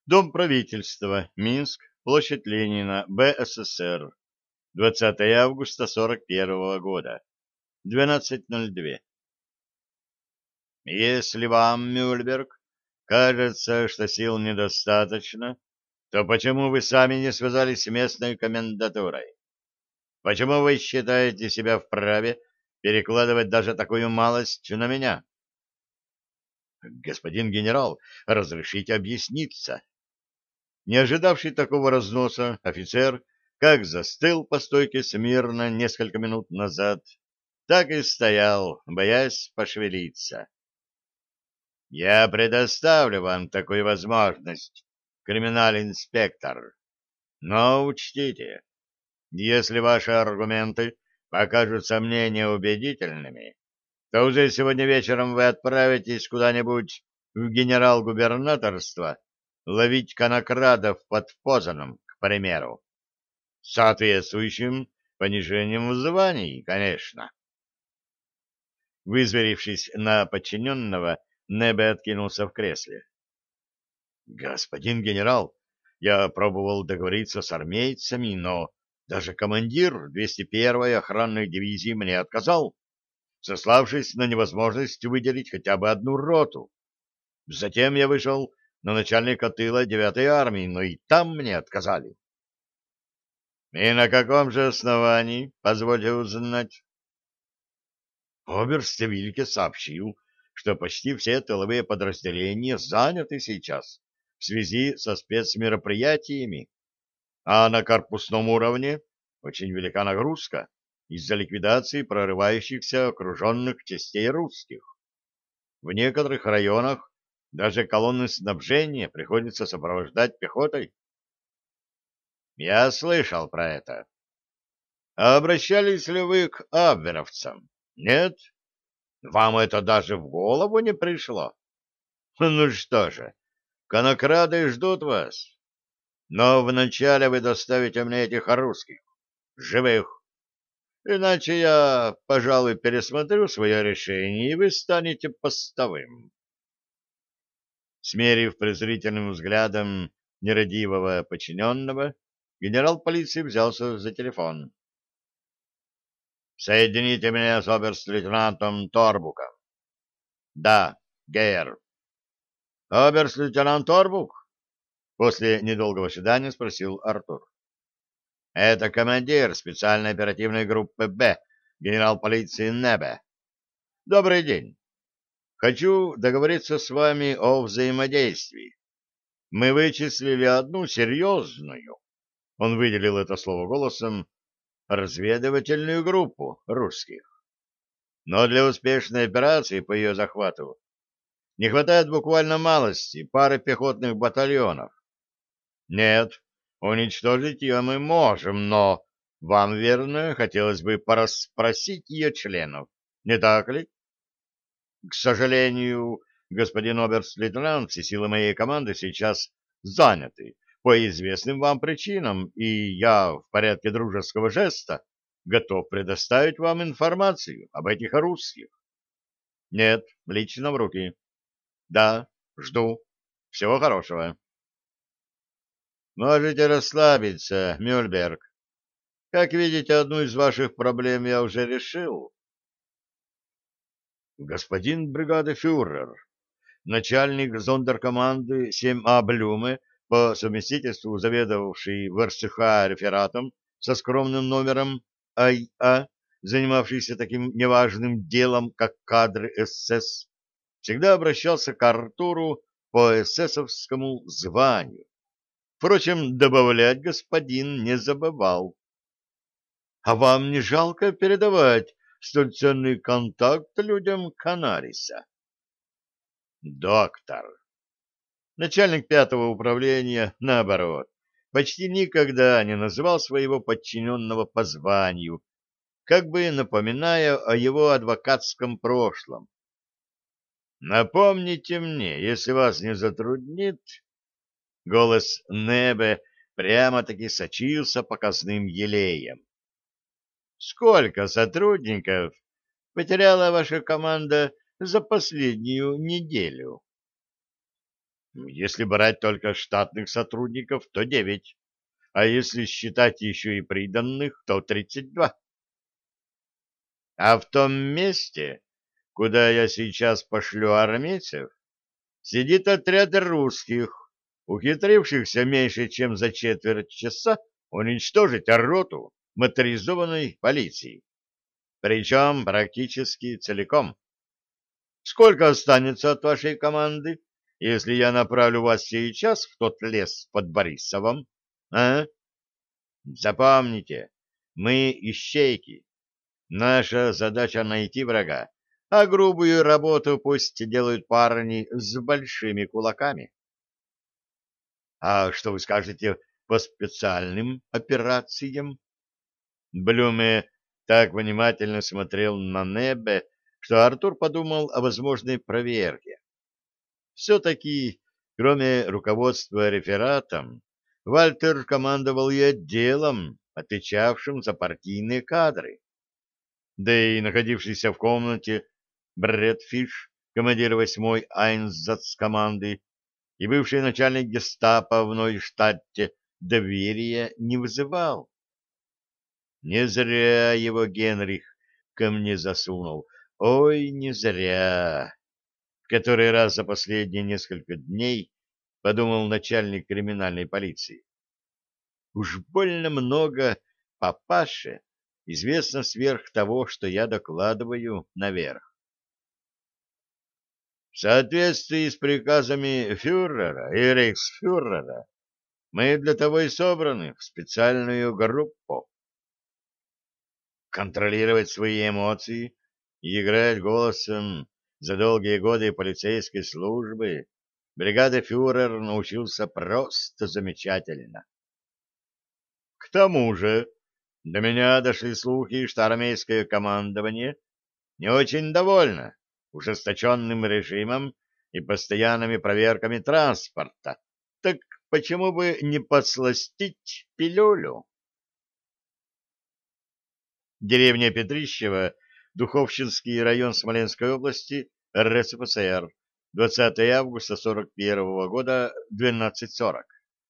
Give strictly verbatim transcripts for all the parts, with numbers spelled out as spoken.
Дом правительства, Минск, площадь Ленина, БССР, двадцатое августа сорок первого года, двенадцать ноль два. Если вам, Мюльберг, кажется, что сил недостаточно, то почему вы сами не связались с местной комендатурой? Почему вы считаете себя вправе перекладывать даже такую малость на меня? Господин генерал, разрешите объясниться. Не ожидавший такого разноса, офицер как застыл по стойке смирно несколько минут назад, так и стоял, боясь пошевелиться. «Я предоставлю вам такую возможность, криминал-инспектор, но учтите, если ваши аргументы покажутся мне неубедительными, то уже сегодня вечером вы отправитесь куда-нибудь в генерал-губернаторство ловить конокрадов под Позаном, к примеру. С соответствующим понижением в звании, конечно. Вызверившись на подчиненного, Небе откинулся в кресле. «Господин генерал, я пробовал договориться с армейцами, но даже командир двести первой охранной дивизии мне отказал, сославшись на невозможность выделить хотя бы одну роту. Затем я вышел на начальника тыла девятой армии, но и там мне отказали». «И на каком же основании, позвольте узнать?» Оберст Вильке сообщил, что почти все тыловые подразделения заняты сейчас в связи со спецмероприятиями, а на корпусном уровне очень велика нагрузка из-за ликвидации прорывающихся окруженных частей русских. В некоторых районах даже колонны снабжения приходится сопровождать пехотой. Я слышал про это. А обращались ли вы к абверовцам? Нет? Вам это даже в голову не пришло? Ну что же, конокрады ждут вас. Но вначале вы доставите мне этих русских, живых. Иначе я, пожалуй, пересмотрю свое решение, и вы станете постовым. Смерив презрительным взглядом нерадивого подчиненного, генерал полиции взялся за телефон. «Соедините меня с оберст-лейтенантом Торбуком». «Да, Гейер». «Оберст-лейтенант Торбук?» После недолгого ожидания спросил Артур. «Это командир специальной оперативной группы «Б», генерал полиции Небе. Добрый день. Хочу договориться с вами о взаимодействии. Мы вычислили одну серьезную, он выделил это слово голосом, разведывательную группу русских. Но для успешной операции по ее захвату не хватает буквально малости, пары пехотных батальонов. Нет, уничтожить ее мы можем, но вам, верно, хотелось бы порасспросить ее членов, не так ли? К сожалению, господин оберст-лейтенант, все силы моей команды сейчас заняты по известным вам причинам, и я в порядке дружеского жеста готов предоставить вам информацию об этих русских. Нет, лично в руки. Да, жду. Всего хорошего. Можете расслабиться, Мюльберг. Как видите, одну из ваших проблем я уже решил. Господин бригадефюрер, начальник зондеркоманды семь А Блюме, по совместительству заведовавший в эр цэ ха рефератом со скромным номером ай а, занимавшийся таким неважным делом, как кадры эс эс, всегда обращался к Артуру по эсэсовскому званию. Впрочем, добавлять господин не забывал. — А вам не жалко передавать столь ценный контакт людям Канариса? — Доктор. Начальник пятого управления, наоборот, почти никогда не называл своего подчиненного по званию, как бы напоминая о его адвокатском прошлом. Напомните мне, если вас не затруднит. Голос Небе прямо-таки сочился показным елеем. Сколько сотрудников потеряла ваша команда за последнюю неделю? Если брать только штатных сотрудников, то девять, а если считать еще и приданных, то тридцать два. А в том месте, куда я сейчас пошлю армейцев, сидит отряд русских, ухитрившихся меньше, чем за четверть часа уничтожить роту моторизованной полиции, причем практически целиком. Сколько останется от вашей команды, если я направлю вас сейчас в тот лес под Борисовым? А? Запомните, мы ищейки. Наша задача найти врага, а грубую работу пусть делают парни с большими кулаками. А что вы скажете по специальным операциям? Блюме так внимательно смотрел на Небе, что Артур подумал о возможной проверке. Все-таки, кроме руководства рефератом, Вальтер командовал и отделом, отвечавшим за партийные кадры. Да и находившийся в комнате Брэд Фиш, командир восьмой Айнзац-команды, и бывший начальник гестапо в Нойштадте доверия не вызывал. Не зря его Генрих ко мне засунул. Ой, не зря. В который раз за последние несколько дней подумал начальник криминальной полиции. Уж больно много папаше известно сверх того, что я докладываю наверх. В соответствии с приказами фюрера и рейхсфюрера мы для того и собраны в специальную группу. Контролировать свои эмоции и играть голосом за долгие годы полицейской службы бригадир-фюрер научился просто замечательно. К тому же до меня дошли слухи, что армейское командование не очень довольно ужесточенным режимом и постоянными проверками транспорта. Так почему бы не подсластить пилюлю? Деревня Петрищево, Духовщинский район Смоленской области, эр эс эф эс эр, двадцатое августа сорок первого года, двенадцать сорок.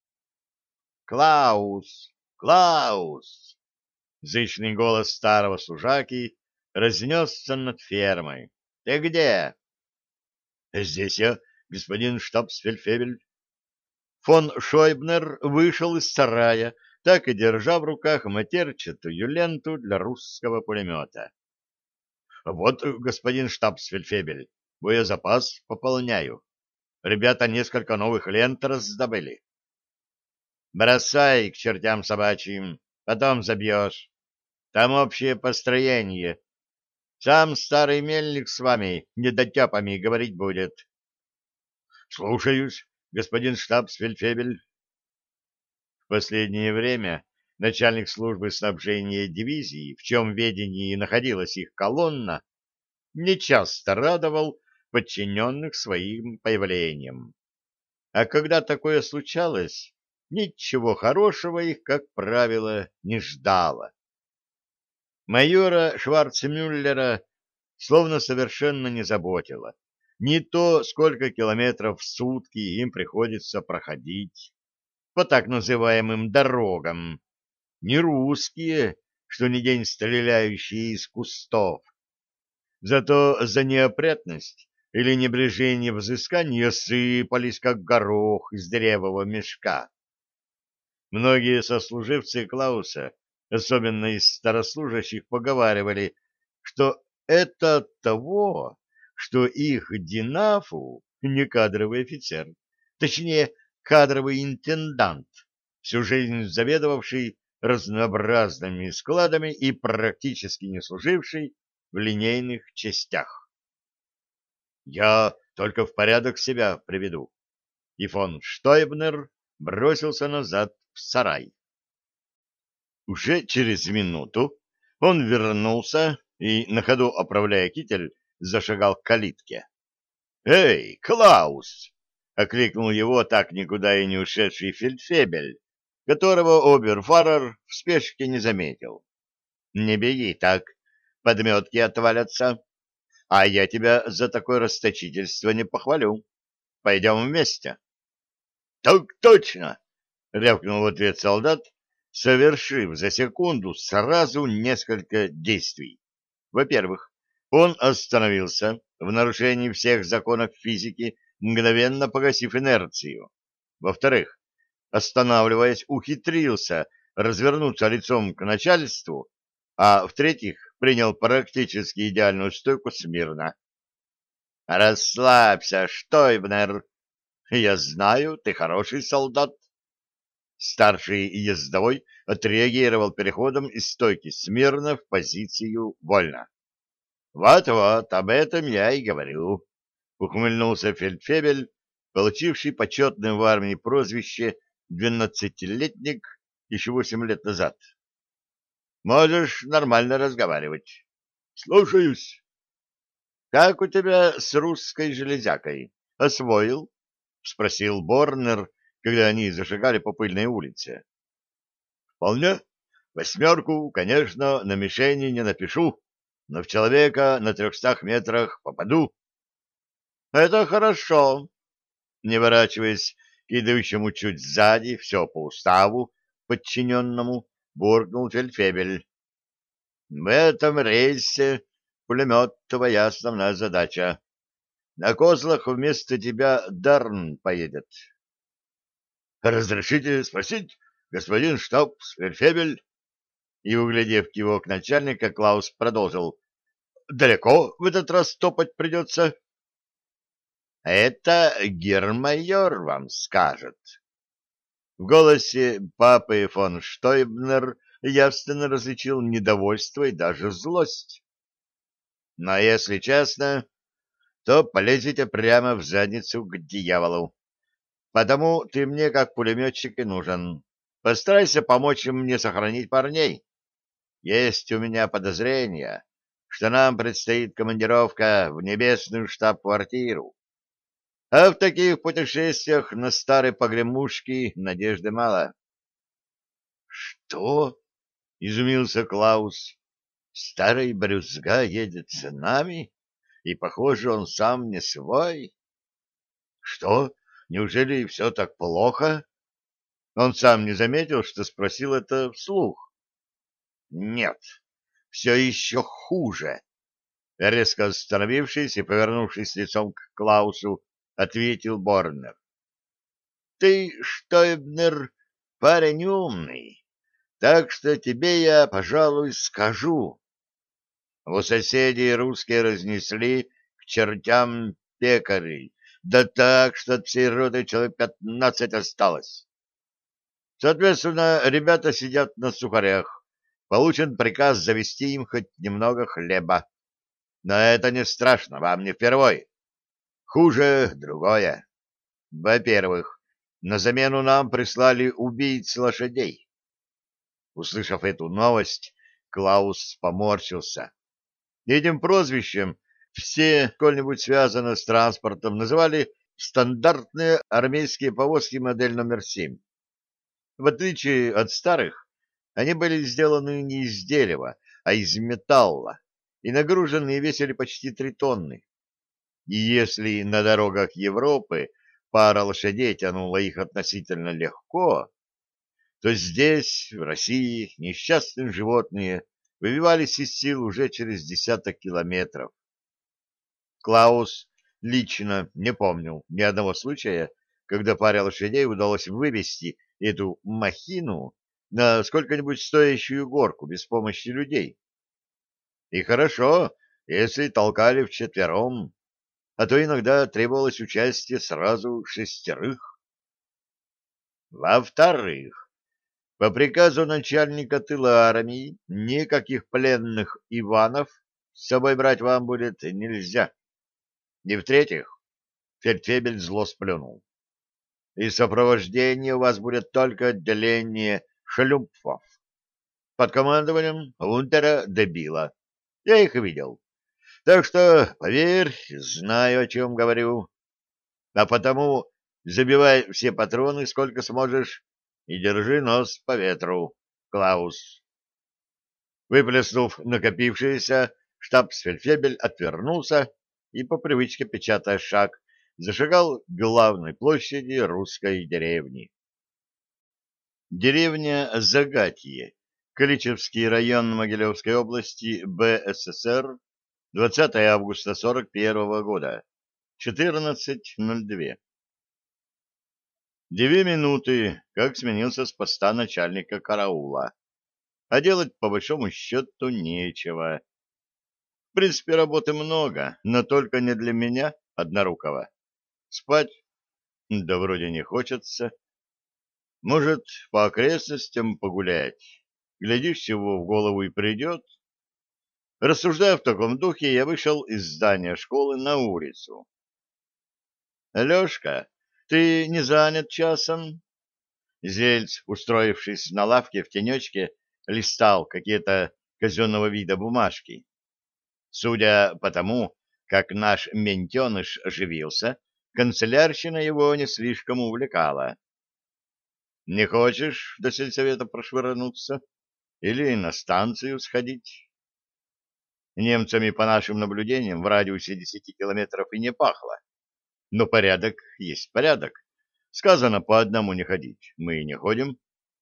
Клаус! Клаус! Зычный голос старого служаки разнесся над фермой. Ты где? Здесь я, господин штабсфельдфебель. Фон Шойбнер вышел из сарая, так и держа в руках матерчатую ленту для русского пулемета. — Вот, господин штабсфельдфебель, боезапас пополняю. Ребята несколько новых лент раздобыли. — Бросай к чертям собачьим, потом забьешь. Там общее построение. Сам старый мельник с вами недотепами говорить будет. — Слушаюсь, господин штабсфельдфебель. В последнее время начальник службы снабжения дивизии, в чем ведении находилась их колонна, нечасто радовал подчиненных своим появлением. А когда такое случалось, ничего хорошего их, как правило, не ждало. Майора Шварцмюллера словно совершенно не заботило ни то, сколько километров в сутки им приходится проходить по так называемым дорогам, не русские, что ни день стреляющие из кустов. Зато за неопрятность или небрежение взыскания сыпались, как горох из дырявого мешка. Многие сослуживцы Клауса, особенно из старослужащих, поговаривали, что это от того, что их Динафу не кадровый офицер, точнее, кадровый интендант, всю жизнь заведовавший разнообразными складами и практически не служивший в линейных частях. Я только в порядок себя приведу. И фон Штойбнер бросился назад в сарай. Уже через минуту он вернулся и, на ходу оправляя китель, зашагал к калитке. «Эй, Клаус!» — окликнул его так никуда и не ушедший фельдфебель, которого оберфарер в спешке не заметил. «Не беги так, подметки отвалятся, а я тебя за такое расточительство не похвалю. Пойдем вместе. Так точно! — рявкнул в ответ солдат, совершив за секунду сразу несколько действий. Во-первых, он остановился в нарушении всех законов физики, мгновенно погасив инерцию. Во-вторых, останавливаясь, ухитрился развернуться лицом к начальству, а в-третьих, принял практически идеальную стойку смирно. «Расслабься, Штойбнер. Я знаю, ты хороший солдат». Старший ездовой отреагировал переходом из стойки смирно в позицию вольно. «Вот-вот, об этом я и говорю», — ухмыльнулся фельдфебель, получивший почетное в армии прозвище «двенадцатилетник» еще восемь лет назад. «Можешь нормально разговаривать». «Слушаюсь». «Как у тебя с русской железякой? Освоил?» — спросил Борнер, когда они зашагали по пыльной улице. «Вполне. Восьмерку, конечно, на мишени не напишу, но в человека на трехстах метрах попаду». «Это хорошо», — не ворачиваясь к идущему чуть сзади, все по уставу, подчиненному, буркнул фельдфебель. «В этом рейсе пулемет — твоя основная задача. На козлах вместо тебя Дарн поедет». «Разрешите спросить, господин штабс-фельдфебель?» И, углядев кивок начальника, Клаус продолжил. «Далеко в этот раз топать придется?» «Это гермайор вам скажет». В голосе папы фон Штойбнер явственно различил недовольство и даже злость. «Но если честно, то полезете прямо в задницу к дьяволу. Потому ты мне как пулеметчик и нужен. Постарайся помочь мне сохранить парней. Есть у меня подозрение, что нам предстоит командировка в небесную штаб-квартиру. А в таких путешествиях на старой погремушке надежды мало». «Что?» — изумился Клаус. «Старый брюзга едет с нами, и, похоже, он сам не свой». «Что? Неужели все так плохо?» Он сам не заметил, что спросил это вслух. «Нет, все еще хуже», — резко остановившись и повернувшись лицом к Клаусу, ответил Борнер. «Ты, Штойбнер, парень умный, так что тебе я, пожалуй, скажу. У соседей русские разнесли к чертям пекарей, да так, что от всей роты человек пятнадцать осталось. Соответственно, ребята сидят на сухарях. Получен приказ завести им хоть немного хлеба. Но это не страшно, вам не впервой. Хуже другое. Во-первых, на замену нам прислали убийц лошадей». Услышав эту новость, Клаус поморщился. Этим прозвищем все, сколь-нибудь связано с транспортом, называли стандартные армейские повозки модель номер семь. В отличие от старых, они были сделаны не из дерева, а из металла, и нагружены и весили почти три тонны. И если на дорогах Европы пара лошадей тянула их относительно легко, то здесь, в России, несчастные животные выбивались из сил уже через десяток километров. Клаус лично не помнил ни одного случая, когда паре лошадей удалось вывести эту махину на сколько-нибудь стоящую горку без помощи людей. И хорошо, если толкали вчетвером, а то иногда требовалось участие сразу шестерых. Во-вторых, по приказу начальника тыла армии никаких пленных Иванов с собой брать вам будет нельзя. И в-третьих, фельдфебель зло сплюнул. Из сопровождения у вас будет только отделение шлюпфов под командованием унтера Дебила. Я их видел. Так что, поверь, знаю, о чем говорю. А потому забивай все патроны, сколько сможешь, и держи нос по ветру, Клаус. Выплеснув накопившееся, штабс-фельдфебель отвернулся и, по привычке печатая шаг, зашагал к главной площади русской деревни. Деревня Загатье, Кличевский район Могилевской области, БССР, двадцатое августа сорок первого года, четырнадцать ноль два. Две минуты, как сменился с поста начальника караула, а делать по большому счету нечего. В принципе, работы много, но только не для меня, однорукого. Спать? Да вроде не хочется. Может, по окрестностям погулять? Глядишь, чего в голову и придет. Рассуждая в таком духе, я вышел из здания школы на улицу. — Лешка, ты не занят часом? Зельц, устроившись на лавке в тенечке, листал какие-то казенного вида бумажки. Судя по тому, как наш ментеныш оживился, канцелярщина его не слишком увлекала. — Не хочешь до сельсовета прошвырнуться? Или на станцию сходить? Немцами, по нашим наблюдениям, в радиусе десяти километров и не пахло. Но порядок есть порядок. Сказано по одному не ходить. Мы и не ходим.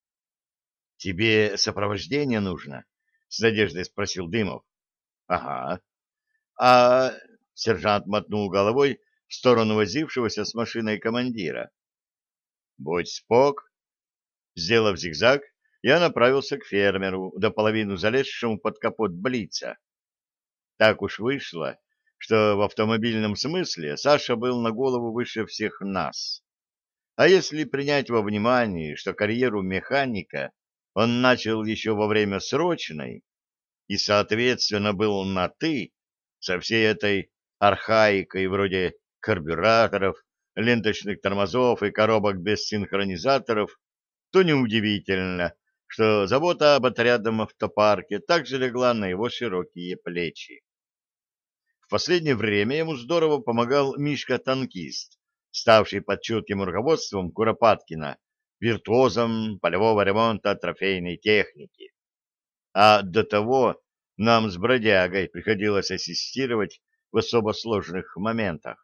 — Тебе сопровождение нужно? — с надеждой спросил Дымов. — Ага. — А... — сержант мотнул головой в сторону возившегося с машиной командира. — Будь спок. Сделав зигзаг, я направился к фермеру, до половины залезшему под капот Блица. Так уж вышло, что в автомобильном смысле Саша был на голову выше всех нас. А если принять во внимание, что карьеру механика он начал еще во время срочной и, соответственно, был на «ты» со всей этой архаикой вроде карбюраторов, ленточных тормозов и коробок без синхронизаторов, то неудивительно, что забота об отрядном автопарке также легла на его широкие плечи. В последнее время ему здорово помогал Мишка-танкист, ставший под чутким руководством Куропаткина виртуозом полевого ремонта трофейной техники. А до того нам с бродягой приходилось ассистировать в особо сложных моментах.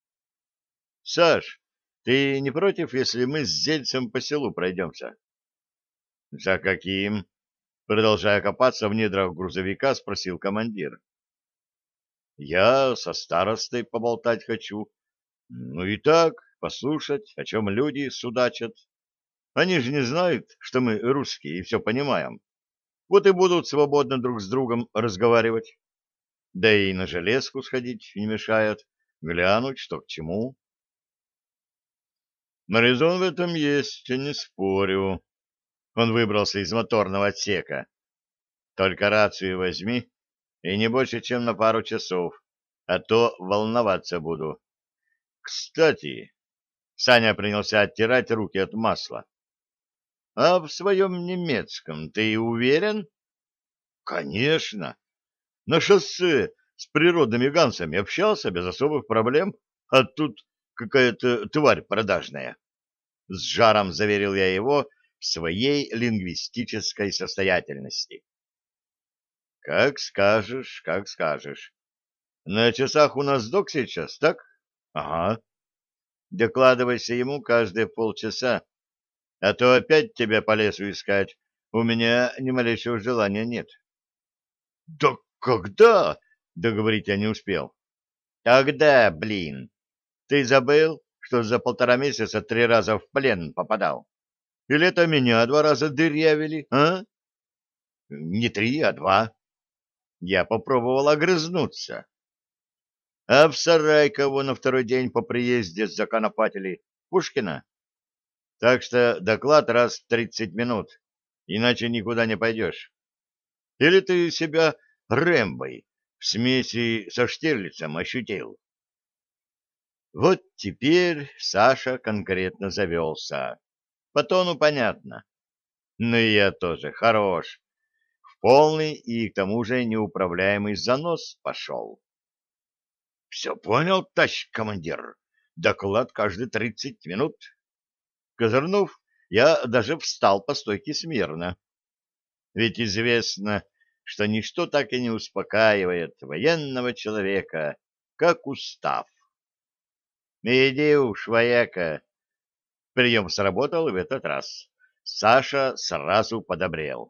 — Саш, ты не против, если мы с Зельцем по селу пройдемся? — За каким? — продолжая копаться в недрах грузовика, спросил командир. — Я со старостой поболтать хочу. Ну и так, послушать, о чем люди судачат. Они же не знают, что мы русские и все понимаем. Вот и будут свободно друг с другом разговаривать. Да и на железку сходить не мешает, глянуть, что к чему. Но резон в этом есть, не спорю. Он выбрался из моторного отсека. Только рацию возьми, и не больше, чем на пару часов, а то волноваться буду. Кстати, Саня принялся оттирать руки от масла. А в своем немецком ты уверен? Конечно. На шоссе с природными гансами общался без особых проблем, а тут какая-то тварь продажная. С жаром заверил я его в своей лингвистической состоятельности. Как скажешь, как скажешь. На часах у нас док сейчас, так? Ага. Докладывайся ему каждые полчаса, а то опять тебя по лесу искать. У меня ни малейшего желания нет. Да когда? Договорить я не успел. Тогда, блин, ты забыл, что за полтора месяца три раза в плен попадал? Или это меня два раза дырявили, а? Не три, а два. Я попробовал огрызнуться. А в сарай кого на второй день по приезде законопатили? Пушкина? Так что доклад раз в тридцать минут, иначе никуда не пойдешь. Или ты себя Рэмбой в смеси со Штирлицем ощутил? Вот теперь Саша конкретно завелся. По тону понятно. Но и я тоже хорош. В полный и к тому же неуправляемый занос пошел. — Все понял, товарищ командир. Доклад каждые тридцать минут. Козырнув, я даже встал по стойке смирно. Ведь известно, что ничто так и не успокаивает военного человека, как устав. Иди уж, вояка. Прием сработал и в этот раз. Саша сразу подобрел.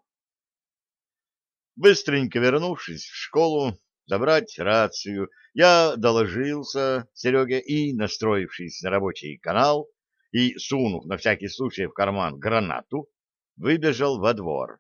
Быстренько вернувшись в школу, забрать рацию, я доложился Сереге и, настроившись на рабочий канал и сунув на всякий случай в карман гранату, выбежал во двор.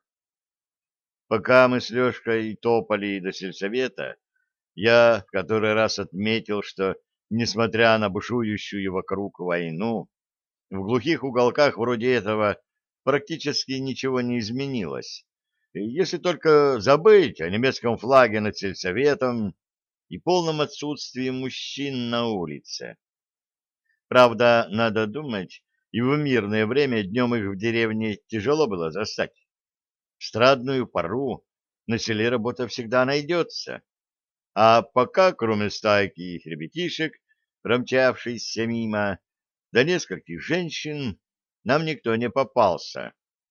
Пока мы с Лешкой топали до сельсовета, я в который раз отметил, что, несмотря на бушующую вокруг войну, в глухих уголках вроде этого практически ничего не изменилось, если только забыть о немецком флаге над сельсоветом и полном отсутствии мужчин на улице. Правда, надо думать, и в мирное время днем их в деревне тяжело было застать. В страдную пору на селе работа всегда найдется, а пока, кроме стайки ребятишек, промчавшейся мимо, до нескольких женщин, нам никто не попался.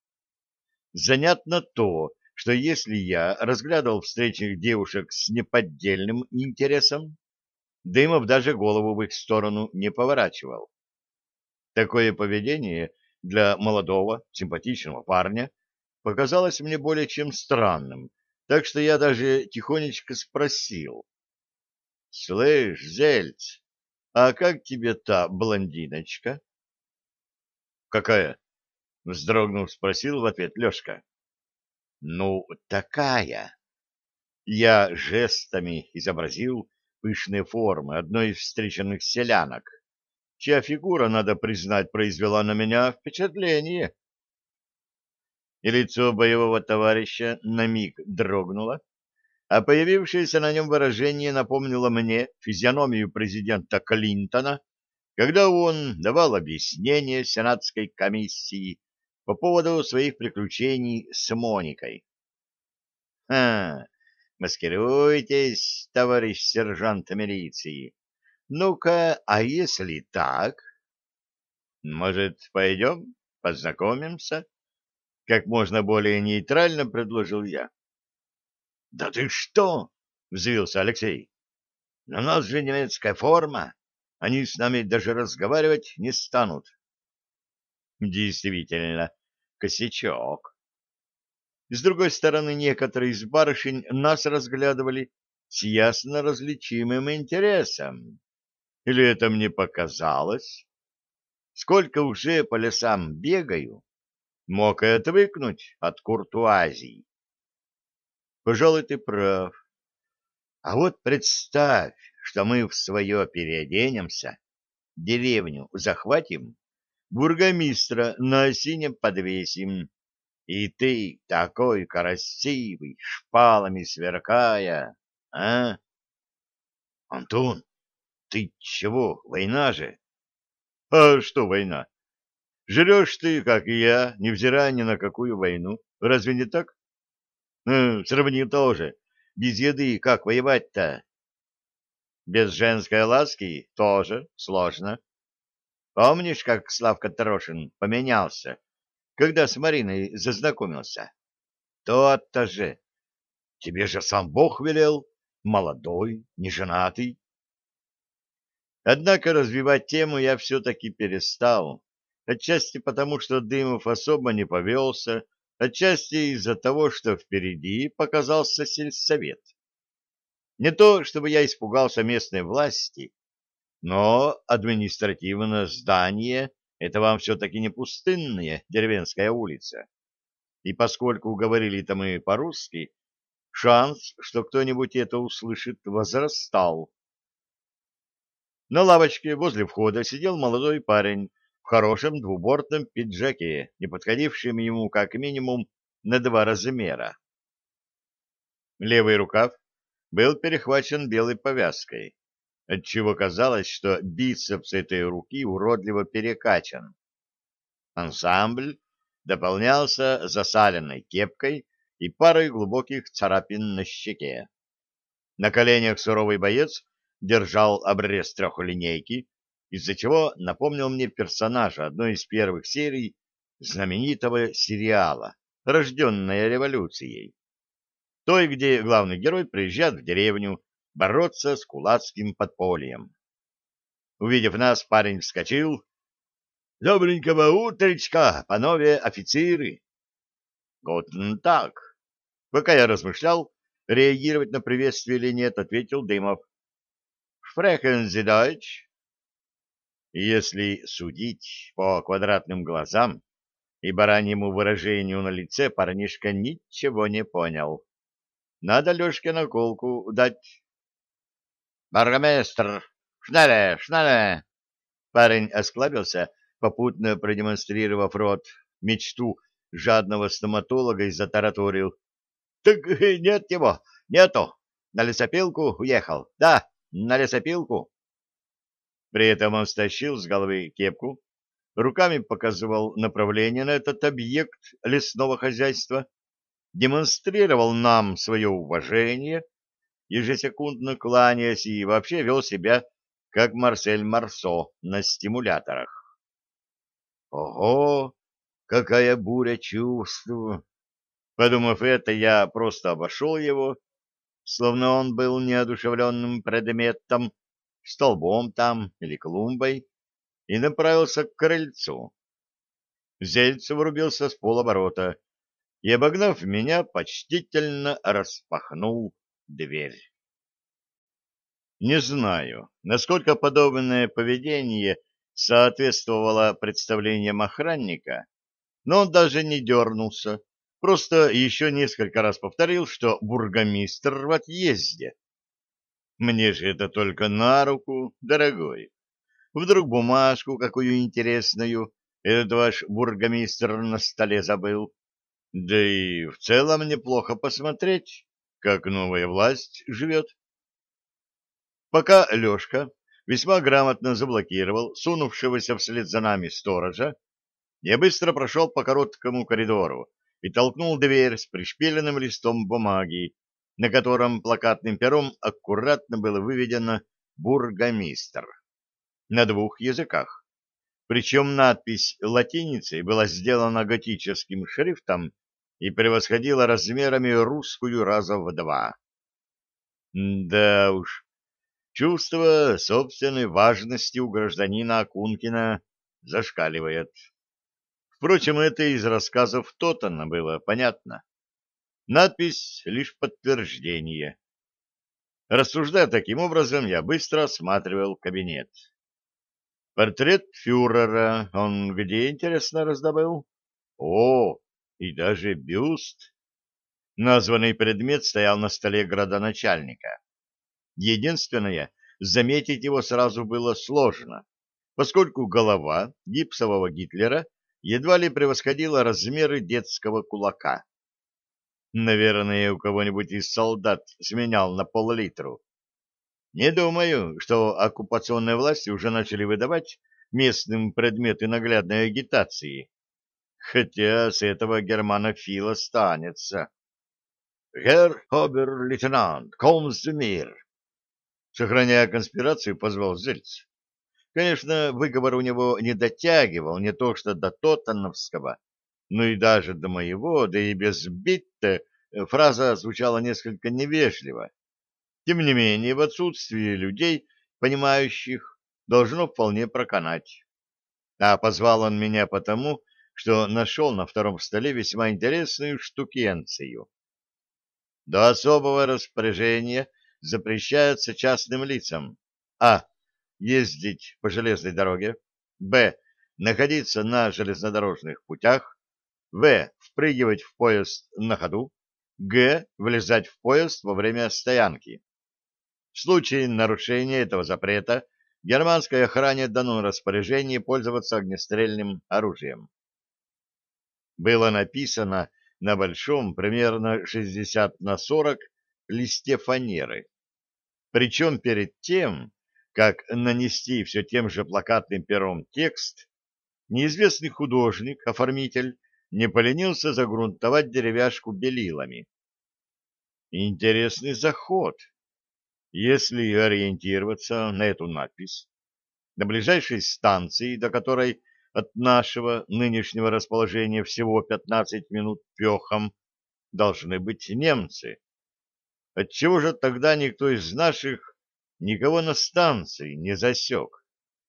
Занятно то, что если я разглядывал встречных девушек с неподдельным интересом, Дымов даже голову в их сторону не поворачивал. Такое поведение для молодого, симпатичного парня показалось мне более чем странным, так что я даже тихонечко спросил: «Слышь, Зельц, а как тебе та блондиночка?» «Какая?» — вздрогнув, спросил в ответ Лешка. «Ну, такая». Я жестами изобразил пышные формы одной из встреченных селянок, чья фигура, надо признать, произвела на меня впечатление. И лицо боевого товарища на миг дрогнуло, а появившееся на нем выражение напомнило мне физиономию президента Клинтона, когда он давал объяснение сенатской комиссии по поводу своих приключений с Моникой. «Ха, маскируйтесь, товарищ сержант милиции. Ну-ка, а если так? Может, пойдем, познакомимся?» Как можно более нейтрально предложил я. «Да ты что?» — взвился Алексей. «На нас же немецкая форма. Они с нами даже разговаривать не станут». Действительно, косячок. С другой стороны, некоторые из барышень нас разглядывали с ясно различимым интересом. Или это мне показалось? Сколько уже по лесам бегаю, мог и отвыкнуть от куртуазии. Пожалуй, ты прав. А вот представь, что мы в свое переоденемся, деревню захватим, бургомистра на осине подвесим, и ты такой красивый, шпалами сверкая, а? Антон, ты чего, война же? А что война? Жрешь ты, как и я, невзирая ни на какую войну. Разве не так? Ну, сравни тоже. Без еды как воевать-то? Без женской ласки тоже сложно. Помнишь, как Славка Трошин поменялся, когда с Мариной зазнакомился? То-то же. Тебе же сам Бог велел, молодой, неженатый. Однако развивать тему я все-таки перестал. Отчасти потому, что Дымов особо не повелся, отчасти из-за того, что впереди показался сельсовет. Не то, чтобы я испугался местной власти, но административное здание — это вам все-таки не пустынная деревенская улица. И поскольку говорили-то мы по-русски, шанс, что кто-нибудь это услышит, возрастал. На лавочке возле входа сидел молодой парень в хорошем двубортном пиджаке, не подходившем ему как минимум на два размера. Левый рукав был перехвачен белой повязкой, отчего казалось, что бицепс этой руки уродливо перекачан. Ансамбль дополнялся засаленной кепкой и парой глубоких царапин на щеке. На коленях суровый боец держал обрез трехлинейки, из-за чего напомнил мне персонажа одной из первых серий знаменитого сериала «Рожденная революцией», той, где главный герой приезжает в деревню бороться с кулацким подпольем. Увидев нас, парень вскочил. «Добренького утречка, панове офицеры!» «Готен так!» Пока я размышлял, реагировать на приветствие или нет, ответил Дымов. «Sprechen Sie Deutsch?» Если судить по квадратным глазам и бараньему выражению на лице, парнишка ничего не понял. Надо Лешке наколку дать. «Баргоместр! Шнале! Шнале!» Парень осклабился, попутно продемонстрировав рот, мечту жадного стоматолога, и затараторил. «Так нет его, нету. На лесопилку уехал. Да, на лесопилку». При этом он стащил с головы кепку, руками показывал направление на этот объект лесного хозяйства, демонстрировал нам свое уважение, ежесекундно кланяясь, и вообще вел себя, как Марсель Марсо на стимуляторах. Ого, какая буря чувств! Подумав это, я просто обошел его, словно он был неодушевленным предметом, столбом там или клумбой, и направился к крыльцу. Зельцев врубился с полоборота и, обогнав меня, почтительно распахнул дверь. Не знаю, насколько подобное поведение соответствовало представлениям охранника, но он даже не дернулся, просто еще несколько раз повторил, что бургомистр в отъезде. Мне же это только на руку, дорогой. Вдруг бумажку какую интересную этот ваш бургомистр на столе забыл. Да и в целом неплохо посмотреть, как новая власть живет. Пока Лешка весьма грамотно заблокировал сунувшегося вслед за нами сторожа, я быстро прошел по короткому коридору и толкнул дверь с пришпиленным листом бумаги, на котором плакатным пером аккуратно было выведено «Бургомистр» на двух языках. Причем надпись латиницей была сделана готическим шрифтом и превосходила размерами русскую раза в два. Да уж, чувство собственной важности у гражданина Акункина зашкаливает. Впрочем, это из рассказов Тоттена было понятно. Надпись — лишь подтверждение. Рассуждая таким образом, я быстро осматривал кабинет. Портрет фюрера он где, интересно, раздобыл? О, и даже бюст. Названный предмет стоял на столе градоначальника. Единственное, заметить его сразу было сложно, поскольку голова гипсового Гитлера едва ли превосходила размеры детского кулака. Наверное, у кого-нибудь из солдат сменял на пол-литру. Не думаю, что оккупационные власти уже начали выдавать местным предметы наглядной агитации. Хотя с этого германофила станется. «Герр обер-лейтенант, комс-мир!» Сохраняя конспирацию, позвал Зельц. Конечно, выговор у него не дотягивал не то что до тоттеновского, но и даже до моего, да и без бит-то фраза звучала несколько невежливо. Тем не менее, в отсутствии людей, понимающих, должно вполне проканать. А позвал он меня потому, что нашел на втором столе весьма интересную штукенцию. До особого распоряжения запрещается частным лицам: а. ездить по железной дороге, б. находиться на железнодорожных путях, в. впрыгивать в поезд на ходу, г. влезать в поезд во время стоянки. В случае нарушения этого запрета германской охране дано распоряжение пользоваться огнестрельным оружием. Было написано на большом, примерно шестьдесят на сорок, листе фанеры. Причем перед тем, как нанести все тем же плакатным пером текст, неизвестный художник-оформитель не поленился загрунтовать деревяшку белилами. Интересный заход. Если ориентироваться на эту надпись, на ближайшей станции, до которой от нашего нынешнего расположения всего пятнадцать минут пехом, должны быть немцы. Отчего же тогда никто из наших никого на станции не засек?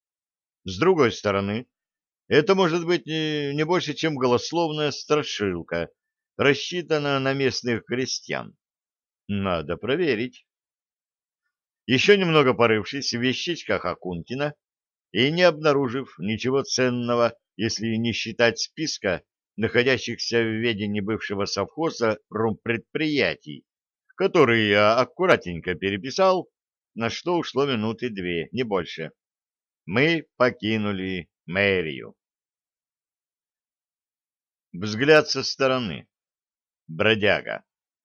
С другой стороны, это может быть не, не больше, чем голословная страшилка, рассчитанная на местных крестьян. Надо проверить. Еще немного порывшись в вещичках Акунтина и не обнаружив ничего ценного, если не считать списка, находящихся в ведении бывшего совхоза промпредприятий, который я аккуратненько переписал, на что ушло минуты две, не больше, мы покинули мэрию. Взгляд со стороны. Бродяга.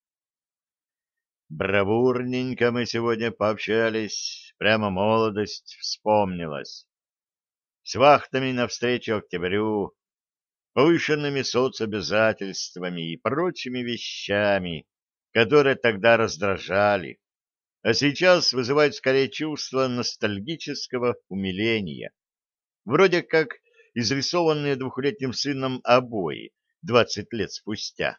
Бравурненько мы сегодня пообщались, прямо молодость вспомнилась. С вахтами навстречу октябрю, повышенными соцобязательствами и прочими вещами, которые тогда раздражали, а сейчас вызывают скорее чувство ностальгического умиления, вроде как изрисованные двухлетним сыном обои двадцать лет спустя.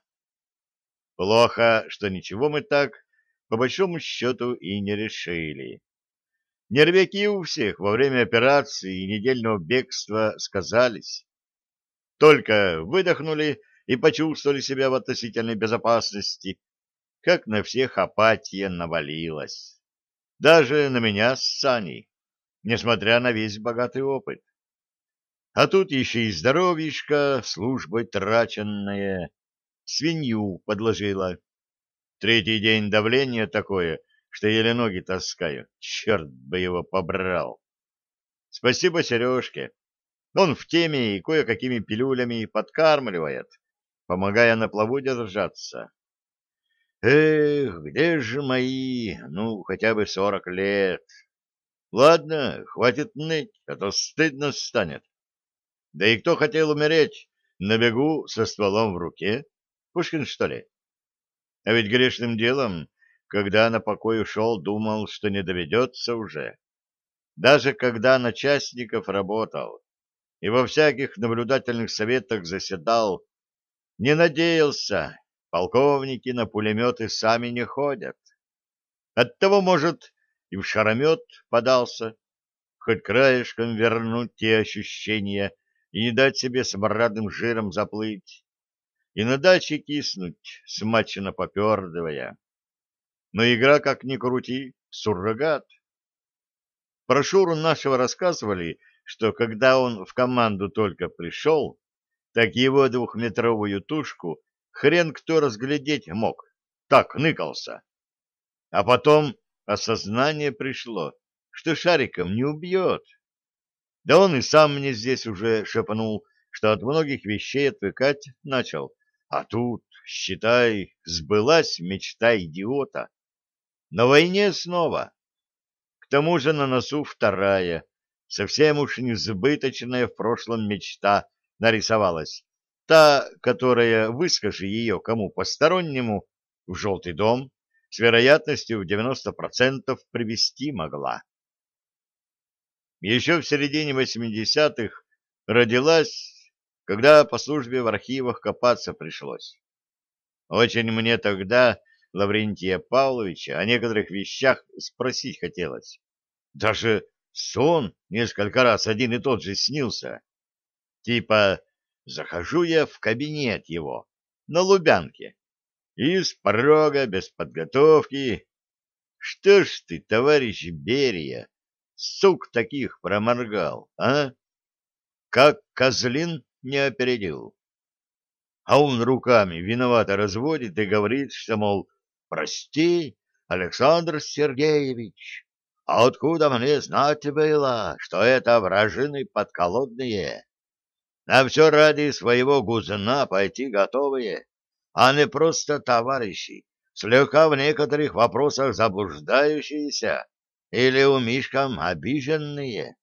Плохо, что ничего мы так, по большому счету, и не решили. Нервяки у всех во время операции и недельного бегства сказались. Только выдохнули и почувствовали себя в относительной безопасности, как на всех апатия навалилась. Даже на меня с Саней, несмотря на весь богатый опыт. А тут еще и здоровьишко, службой траченное, свинью подложила. Третий день давление такое, что еле ноги таскаю. Черт бы его побрал. Спасибо Сережке. Он в теме и кое-какими пилюлями подкармливает, помогая на плаву держаться. Эх, где же мои, ну, хотя бы сорок лет? Ладно, хватит ныть, а то стыдно станет. Да и кто хотел умереть на бегу со стволом в руке? Пушкин, что ли? А ведь грешным делом, когда на покой ушел, думал, что не доведется уже. Даже когда на частников работал и во всяких наблюдательных советах заседал, не надеялся, полковники на пулеметы сами не ходят. Оттого, может, и в шаромет подался, хоть краешком вернуть те ощущения и не дать себе смрадным жиром заплыть, и на даче киснуть, смачно попердывая. Но игра, как ни крути, суррогат. Про Шуру нашего рассказывали, что когда он в команду только пришел, так его двухметровую тушку хрен кто разглядеть мог. Так ныкался. А потом осознание пришло, что шариком не убьет. Да он и сам мне здесь уже шепнул, что от многих вещей отвыкать начал. А тут, считай, сбылась мечта идиота. На войне снова. К тому же на носу вторая, совсем уж несбыточная в прошлом мечта нарисовалась. Та, которая, выскажи ее кому постороннему, в желтый дом с вероятностью в девяносто процентов привести могла. Еще в середине восьмидесятых родилась, когда по службе в архивах копаться пришлось. Очень мне тогда Лаврентия Павловича о некоторых вещах спросить хотелось. Даже сон несколько раз один и тот же снился. Типа, захожу я в кабинет его на Лубянке и с порога без подготовки. Что ж ты, товарищ Берия, сук таких проморгал, а? Как козлин не опередил. А он руками виновато разводит и говорит, что, мол, прости, Александр Сергеевич, а откуда мне знать было, что это вражины подколодные? А все ради своего гузна пойти готовые, а не просто товарищи, слегка в некоторых вопросах заблуждающиеся или умишкам обиженные.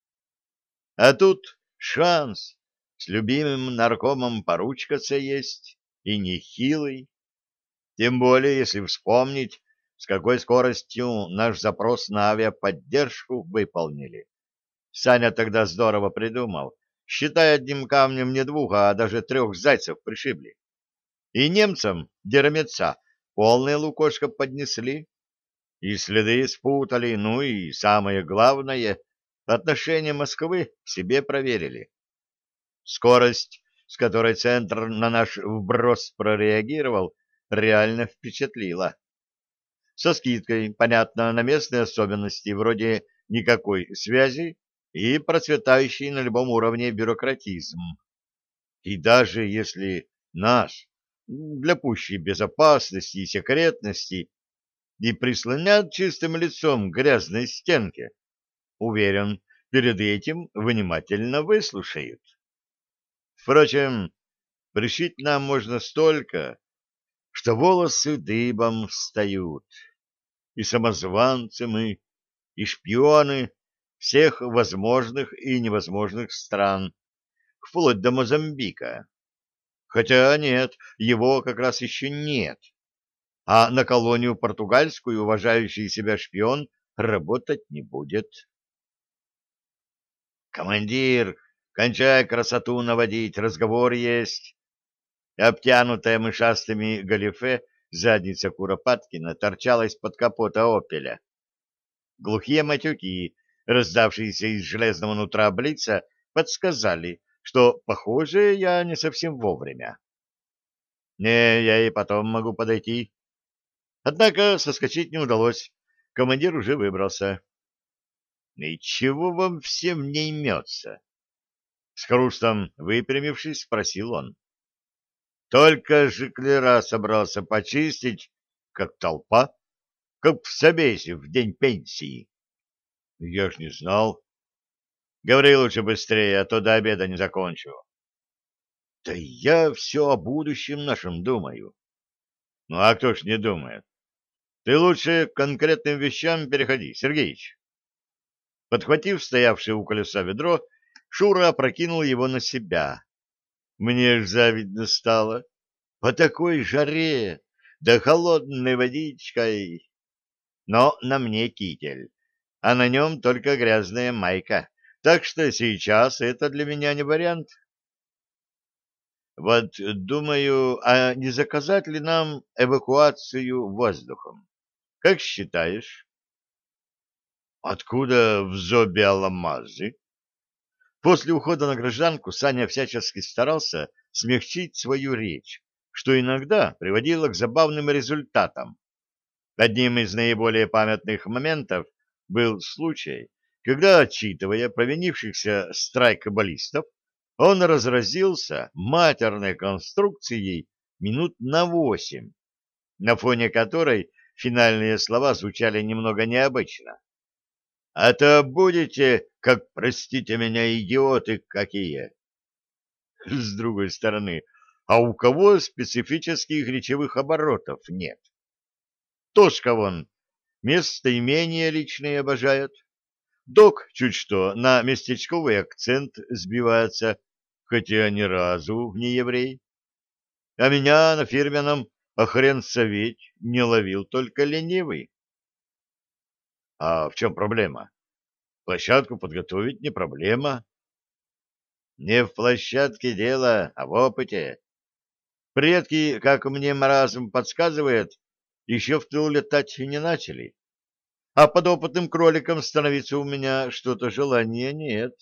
А тут шанс с любимым наркомом поручкаться есть, и нехилый. Тем более, если вспомнить, с какой скоростью наш запрос на авиаподдержку выполнили. Саня тогда здорово придумал. Считай, одним камнем не двух, а даже трех зайцев пришибли. И немцам Деромеца полное лукошко поднесли, и следы спутали, ну и самое главное, отношение Москвы к себе проверили. Скорость, с которой центр на наш вброс прореагировал, реально впечатлила. Со скидкой, понятно, на местные особенности, вроде никакой связи и процветающий на любом уровне бюрократизм. И даже если наш, для пущей безопасности и секретности, и прислонят чистым лицом к грязной стенке, уверен, перед этим внимательно выслушают. Впрочем, пришить нам можно столько, что волосы дыбом встают. И самозванцы мы, и шпионы всех возможных и невозможных стран, вплоть до Мозамбика. Хотя нет, его как раз еще нет. А на колонию португальскую уважающий себя шпион работать не будет. Командир, кончай красоту наводить, разговор есть. Обтянутая мышастыми галифе задница Куропаткина торчала из-под капота «Опеля». Глухие матюки, раздавшиеся из железного нутра блица, подсказали, что, похоже, я не совсем вовремя. Не, я и потом могу подойти. Однако соскочить не удалось. Командир уже выбрался. И чего вам всем не имется? С хрустом выпрямившись, спросил он. Только жиклера собрался почистить, как толпа, как в собесе в день пенсии. Я ж не знал. Говори лучше быстрее, а то до обеда не закончу. Да я все о будущем нашем думаю. Ну а кто ж не думает? Ты лучше к конкретным вещам переходи, Сергеич. Подхватив стоявшее у колеса ведро, Шура опрокинул его на себя. Мне ж завидно стало. По такой жаре, да холодной водичкой. Но на мне китель, а на нем только грязная майка, так что сейчас это для меня не вариант. Вот думаю, а не заказать ли нам эвакуацию воздухом? Как считаешь? Откуда в зобе алмазы? После ухода на гражданку Саня всячески старался смягчить свою речь, что иногда приводило к забавным результатам. Одним из наиболее памятных моментов был случай, когда, отчитывая провинившихся страйкболистов, он разразился матерной конструкцией минут на восемь, на фоне которой финальные слова звучали немного необычно. «А то будете, как, простите меня, идиоты какие!» С другой стороны, а у кого специфических речевых оборотов нет? Тошка вон местоимения личные обожает. Док чуть что на местечковый акцент сбивается, хотя ни разу не еврей. А меня на фирменном охренсоветь не ловил только ленивый. А в чем проблема? Площадку подготовить не проблема. Не в площадке дело, а в опыте. Предки, как мне маразм подсказывает, еще в тыл летать не начали. А подопытным кроликом становиться у меня что-то желания нет.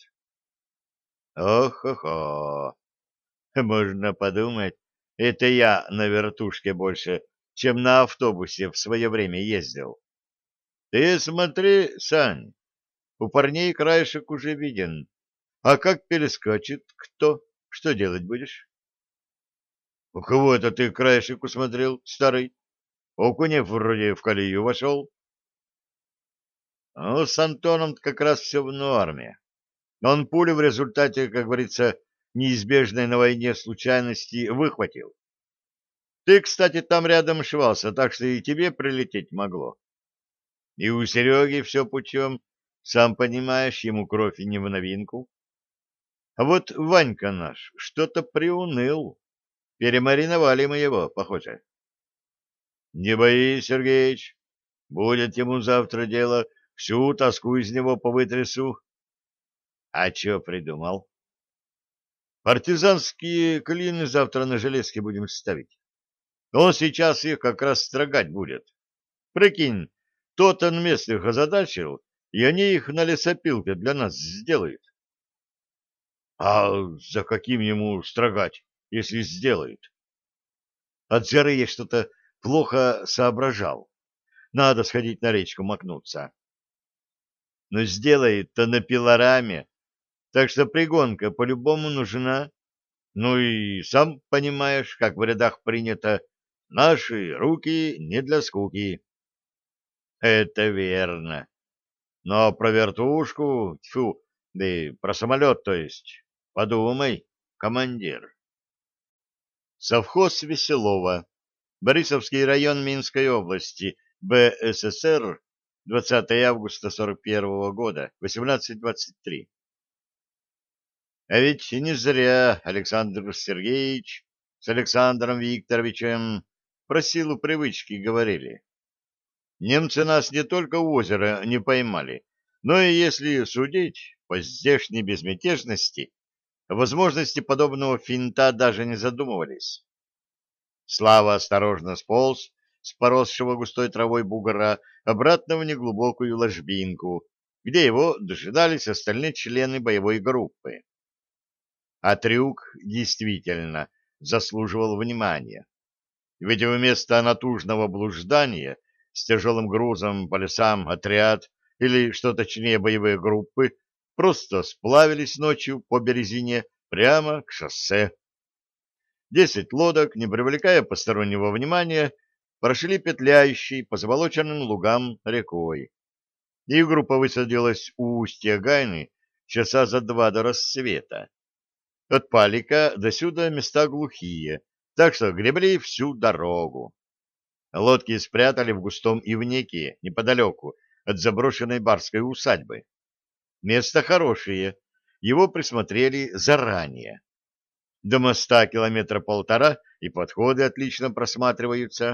Ох-хо-хо. Можно подумать, это я на вертушке больше, чем на автобусе в свое время ездил. Ты смотри, Сань, у парней краешек уже виден. А как перескочит кто? Что делать будешь? У кого это ты краешек усмотрел, старый? Окунев вроде в колею вошел. Ну, с Антоном как раз все в норме. Он пулю в результате, как говорится, неизбежной на войне случайности выхватил. Ты, кстати, там рядом швался, так что и тебе прилететь могло. И у Сереги все путем, сам понимаешь, ему кровь и не в новинку. А вот Ванька наш что-то приуныл. Перемариновали мы его, похоже. Не боись, Сергеич, будет ему завтра дело, всю тоску из него повытрясу. А что придумал? Партизанские клины завтра на железке будем ставить. Он сейчас их как раз строгать будет. Прикинь, тот он местных озадачил, и они их на лесопилке для нас сделают. А за каким ему строгать, если сделают? От жары я что-то плохо соображал. Надо сходить на речку макнуться. Но сделает-то на пилораме, так что пригонка по-любому нужна. Ну и сам понимаешь, как в рядах принято, наши руки не для скуки. Это верно. Но про вертушку, тьфу, да и про самолет, то есть, подумай, командир. Совхоз Веселова, Борисовский район Минской области, Б С С Р, двадцатое августа сорок первого года, восемнадцать двадцать три. А ведь и не зря Александр Сергеевич с Александром Викторовичем про силу привычки говорили. Немцы нас не только у озера не поймали, но и, если судить по здешней безмятежности, о возможности подобного финта даже не задумывались. Слава осторожно сполз с поросшего густой травой бугора обратно в неглубокую ложбинку, где его дожидались остальные члены боевой группы. А трюк действительно заслуживал внимания. Ведь вместо натужного блуждания с тяжелым грузом по лесам отряд или, что точнее, боевые группы просто сплавились ночью по Березине прямо к шоссе. Десять лодок, не привлекая постороннего внимания, прошли петляющей по заболоченным лугам рекой. И группа высадилась у устья Гайны часа за два до рассвета. От Палика до сюда места глухие, так что гребли всю дорогу. Лодки спрятали в густом ивнике неподалеку от заброшенной барской усадьбы. Место хорошее, его присмотрели заранее. До моста километра полтора, и подходы отлично просматриваются.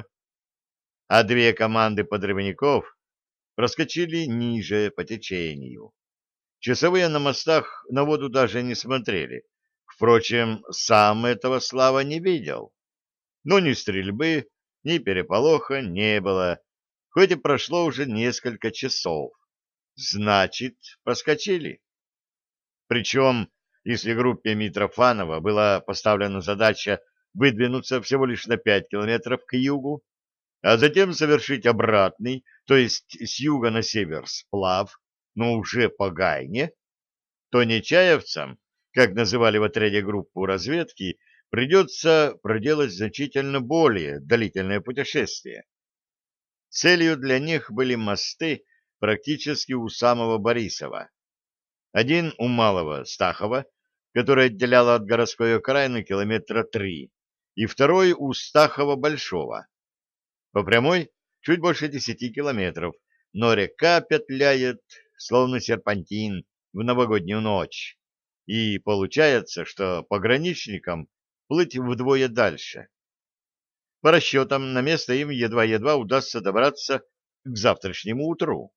А две команды подрывников проскочили ниже по течению. Часовые на мостах на воду даже не смотрели. Впрочем, сам этого Слава не видел. Но ни стрельбы, ни переполоха не было, хоть и прошло уже несколько часов. Значит, проскочили. Причем, если группе Митрофанова была поставлена задача выдвинуться всего лишь на пять километров к югу, а затем совершить обратный, то есть с юга на север сплав, но уже по Гайне, то нечаевцам, как называли в отряде группу разведки, придется проделать значительно более длительное путешествие. Целью для них были мосты практически у самого Борисова. Один у Малого Стахова, который отделял от городской окраины километра три, и второй у Стахова-Большого. По прямой чуть больше десяти километров, но река петляет, словно серпантин, в новогоднюю ночь, и получается, что пограничникам плыть вдвое дальше. По расчетам, на место им едва-едва удастся добраться к завтрашнему утру.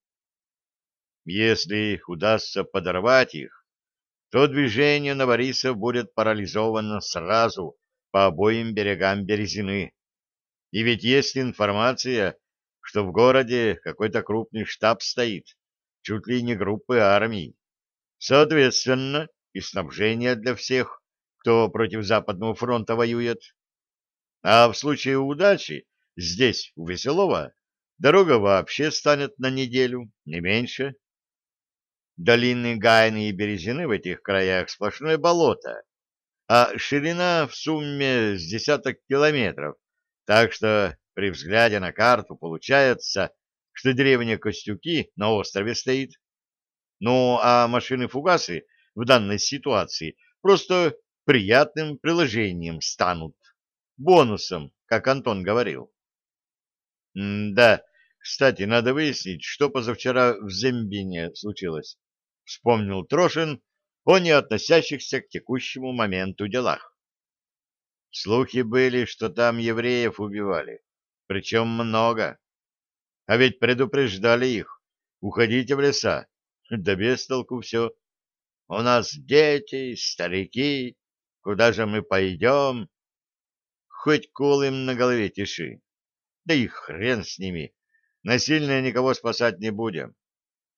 Если удастся подорвать их, то движение на Борисов будет парализовано сразу по обоим берегам Березины. И ведь есть информация, что в городе какой-то крупный штаб стоит, чуть ли не группы армий. Соответственно, и снабжение для всех, кто против Западного фронта воюет. А в случае удачи здесь, у Веселова, дорога вообще станет на неделю, не меньше. Долины Гайны и Березины в этих краях сплошное болото, а ширина в сумме с десяток километров, так что при взгляде на карту получается, что деревня Костюки на острове стоит. Ну, а машины-фугасы в данной ситуации просто приятным приложением станут, бонусом, как Антон говорил. М-да, кстати, надо выяснить, что позавчера в Зембине случилось. Вспомнил Трошин о не относящихся к текущему моменту делах. Слухи были, что там евреев убивали, причем много. А ведь предупреждали их, уходите в леса, да без толку все. У нас дети, старики, куда же мы пойдем? Хоть кол им на голове тиши. Да и хрен с ними, насильно никого спасать не будем.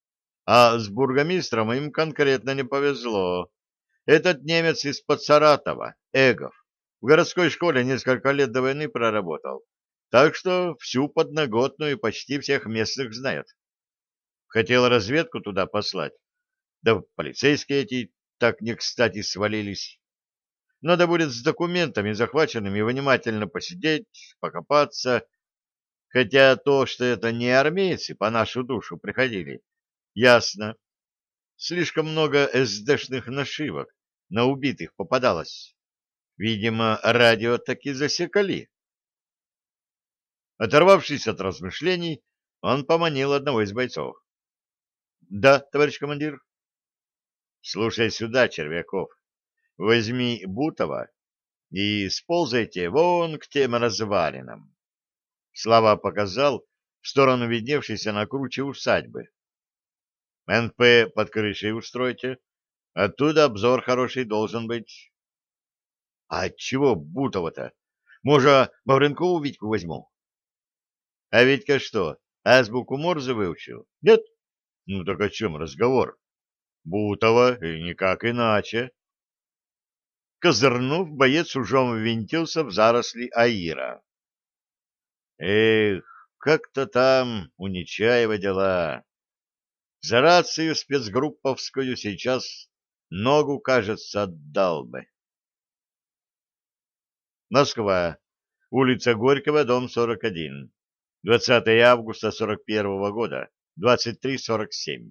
А с бургомистром им конкретно не повезло. Этот немец из-под Саратова, Эгов, в городской школе несколько лет до войны проработал, так что всю подноготную и почти всех местных знает. Хотел разведку туда послать, да полицейские эти так не кстати свалились. Надо будет с документами захваченными внимательно посидеть, покопаться, хотя то, что это не армейцы по нашу душу приходили, ясно. Слишком много эсдэшных нашивок на убитых попадалось. Видимо, радио таки засекали. Оторвавшись от размышлений, он поманил одного из бойцов. — Да, товарищ командир. — Слушай сюда, Червяков. Возьми Бутова и сползайте вон к тем развалинам. Слава показал в сторону видневшейся на круче усадьбы. эн пэ под крышей устройте. Оттуда обзор хороший должен быть. — А отчего Бутова-то? Может, Мавренкову Витьку возьму? — А Витька что, азбуку Морзе выучил? Нет? Ну так о чем разговор? Бутова и никак иначе. Козырнув, боец ужом ввинтился в заросли аира. Эх, как-то там у Нечаева дела. За рацию спецгрупповскую сейчас ногу, кажется, отдал бы. Москва. Улица Горького, дом сорок один. двадцатое августа сорок первого года. двадцать три сорок семь.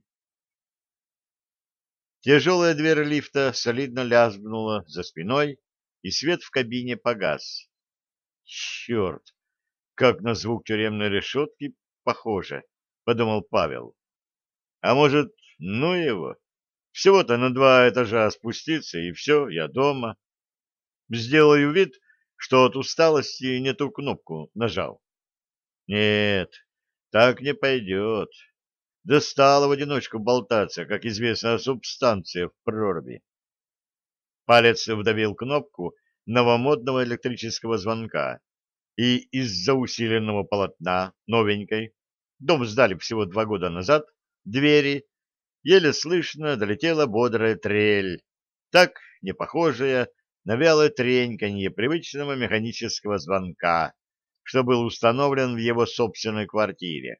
Тяжелая дверь лифта солидно лязгнула за спиной, и свет в кабине погас. Черт! Как на звук тюремной решетки похоже, — подумал Павел. А может, ну его? Всего-то на два этажа спуститься, и все, я дома. Сделаю вид, что от усталости не ту кнопку нажал. Нет, так не пойдет. Достало в одиночку болтаться, как известная субстанция в проруби. Палец вдавил кнопку новомодного электрического звонка, и из-за усиленного полотна, новенькой, дом сдали всего два года назад, двери, еле слышно долетела бодрая трель, так не похожая на вялое треньканье привычного механического звонка, что был установлен в его собственной квартире.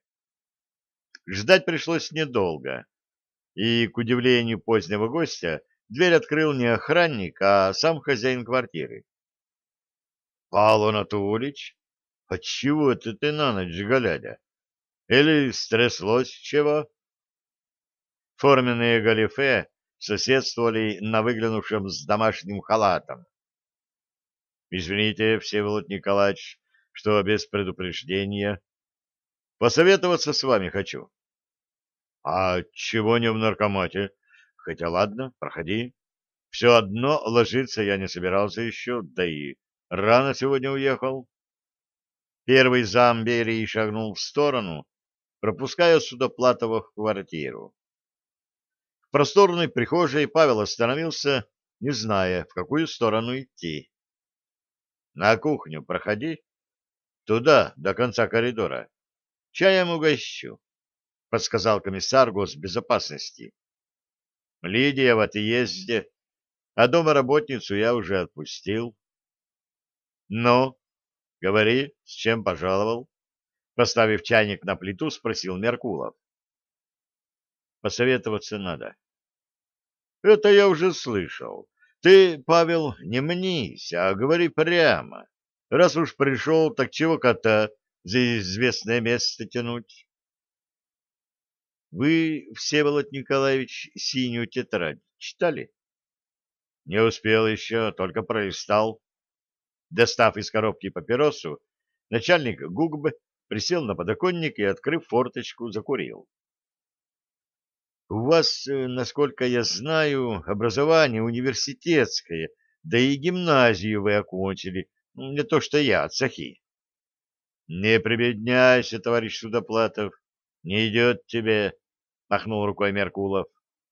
Ждать пришлось недолго, и, к удивлению позднего гостя, дверь открыл не охранник, а сам хозяин квартиры. — Павел Анатольевич, отчего это ты на ночь глядя? Или стряслось чего? Форменные галифе соседствовали на выглянувшем с домашним халатом. — Извините, Всеволод Николаевич, что без предупреждения. Посоветоваться с вами хочу. — А чего не в наркомате? Хотя ладно, проходи. Все одно ложиться я не собирался еще, да и рано сегодня уехал. Первый зам Берии шагнул в сторону, пропуская Судоплатова в квартиру. В просторной прихожей Павел остановился, не зная, в какую сторону идти. — На кухню проходи. Туда, до конца коридора. Чаем угощу, — подсказал комиссар госбезопасности. — Лидия в отъезде, а домоработницу я уже отпустил. — Ну, говори, с чем пожаловал? Поставив чайник на плиту, спросил Меркулов. — Посоветоваться надо. — Это я уже слышал. Ты, Павел, не мнись, а говори прямо. Раз уж пришел, так чего кота за известное место тянуть? — Вы, Всеволод Николаевич, синюю тетрадь читали? — Не успел еще, только пролистал. Достав из коробки папиросу, начальник ГУГБ присел на подоконник и, открыв форточку, закурил. — У вас, э, насколько я знаю, образование университетское, да и гимназию вы окончили, ну, не то что я, цехи. — Не прибедняйся, товарищ Судоплатов, не идет тебе, — махнул рукой Меркулов.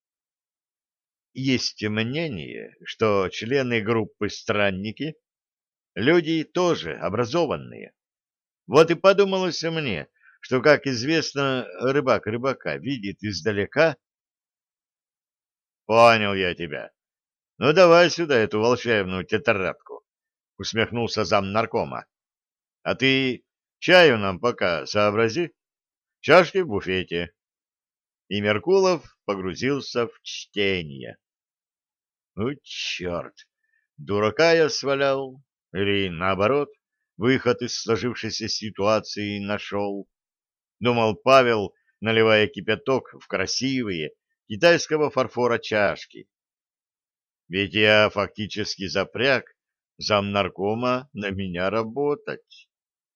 Есть мнение, что члены группы «Странники» люди тоже образованные. Вот и подумалось мне, что, как известно, рыбак рыбака видит издалека, Понял я тебя. Ну, давай сюда эту волшебную тетрадку, усмехнулся зам наркома. А ты чаю нам пока сообрази. Чашки в буфете. И Меркулов погрузился в чтение. Ну, черт! Дурака я свалял, или, наоборот, выход из сложившейся ситуации нашел. Думал Павел, наливая кипяток в красивые китайского фарфора чашки. Ведь я фактически запряг замнаркома на меня работать.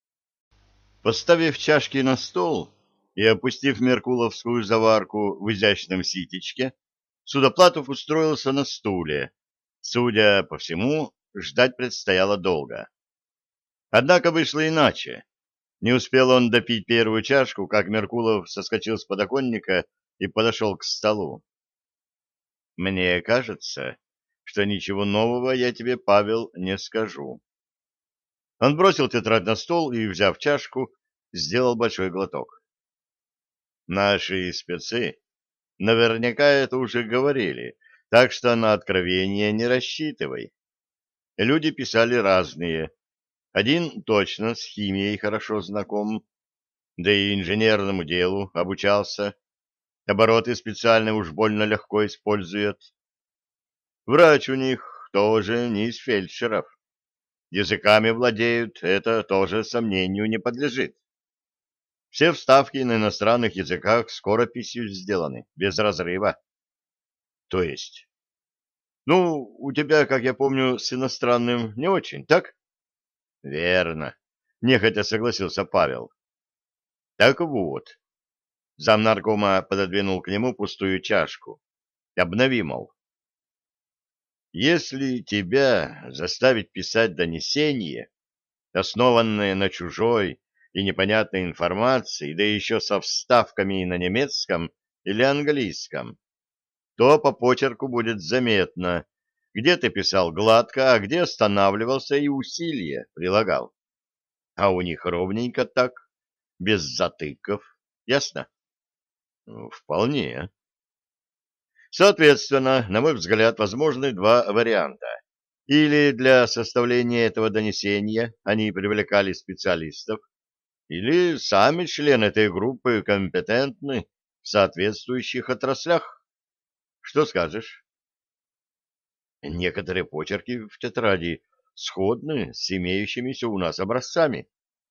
Поставив чашки на стол и опустив меркуловскую заварку в изящном ситечке, Судоплатов устроился на стуле. Судя по всему, ждать предстояло долго. Однако вышло иначе. Не успел он допить первую чашку, как Меркулов соскочил с подоконника и подошел к столу. «Мне кажется, что ничего нового я тебе, Павел, не скажу». Он бросил тетрадь на стол и, взяв чашку, сделал большой глоток. «Наши спецы наверняка это уже говорили, так что на откровение не рассчитывай. Люди писали разные. Один точно с химией хорошо знаком, да и инженерному делу обучался. Обороты специально уж больно легко использует. Врач у них тоже не из фельдшеров. Языками владеют, это тоже сомнению не подлежит. Все вставки на иностранных языках скорописью сделаны, без разрыва. То есть? Ну, у тебя, как я помню, с иностранным не очень, так? Верно. Нехотя согласился Павел. Так вот. Замнаркома пододвинул к нему пустую чашку. Обнови, мол. Если тебя заставить писать донесение, основанное на чужой и непонятной информации, да еще со вставками на немецком или английском, то по почерку будет заметно, где ты писал гладко, а где останавливался и усилия прилагал. А у них ровненько так, без затыков. Ясно? Ну, вполне. Соответственно, на мой взгляд, возможны два варианта. Или для составления этого донесения они привлекали специалистов, или сами члены этой группы компетентны в соответствующих отраслях. Что скажешь? Некоторые почерки в тетради сходны с имеющимися у нас образцами.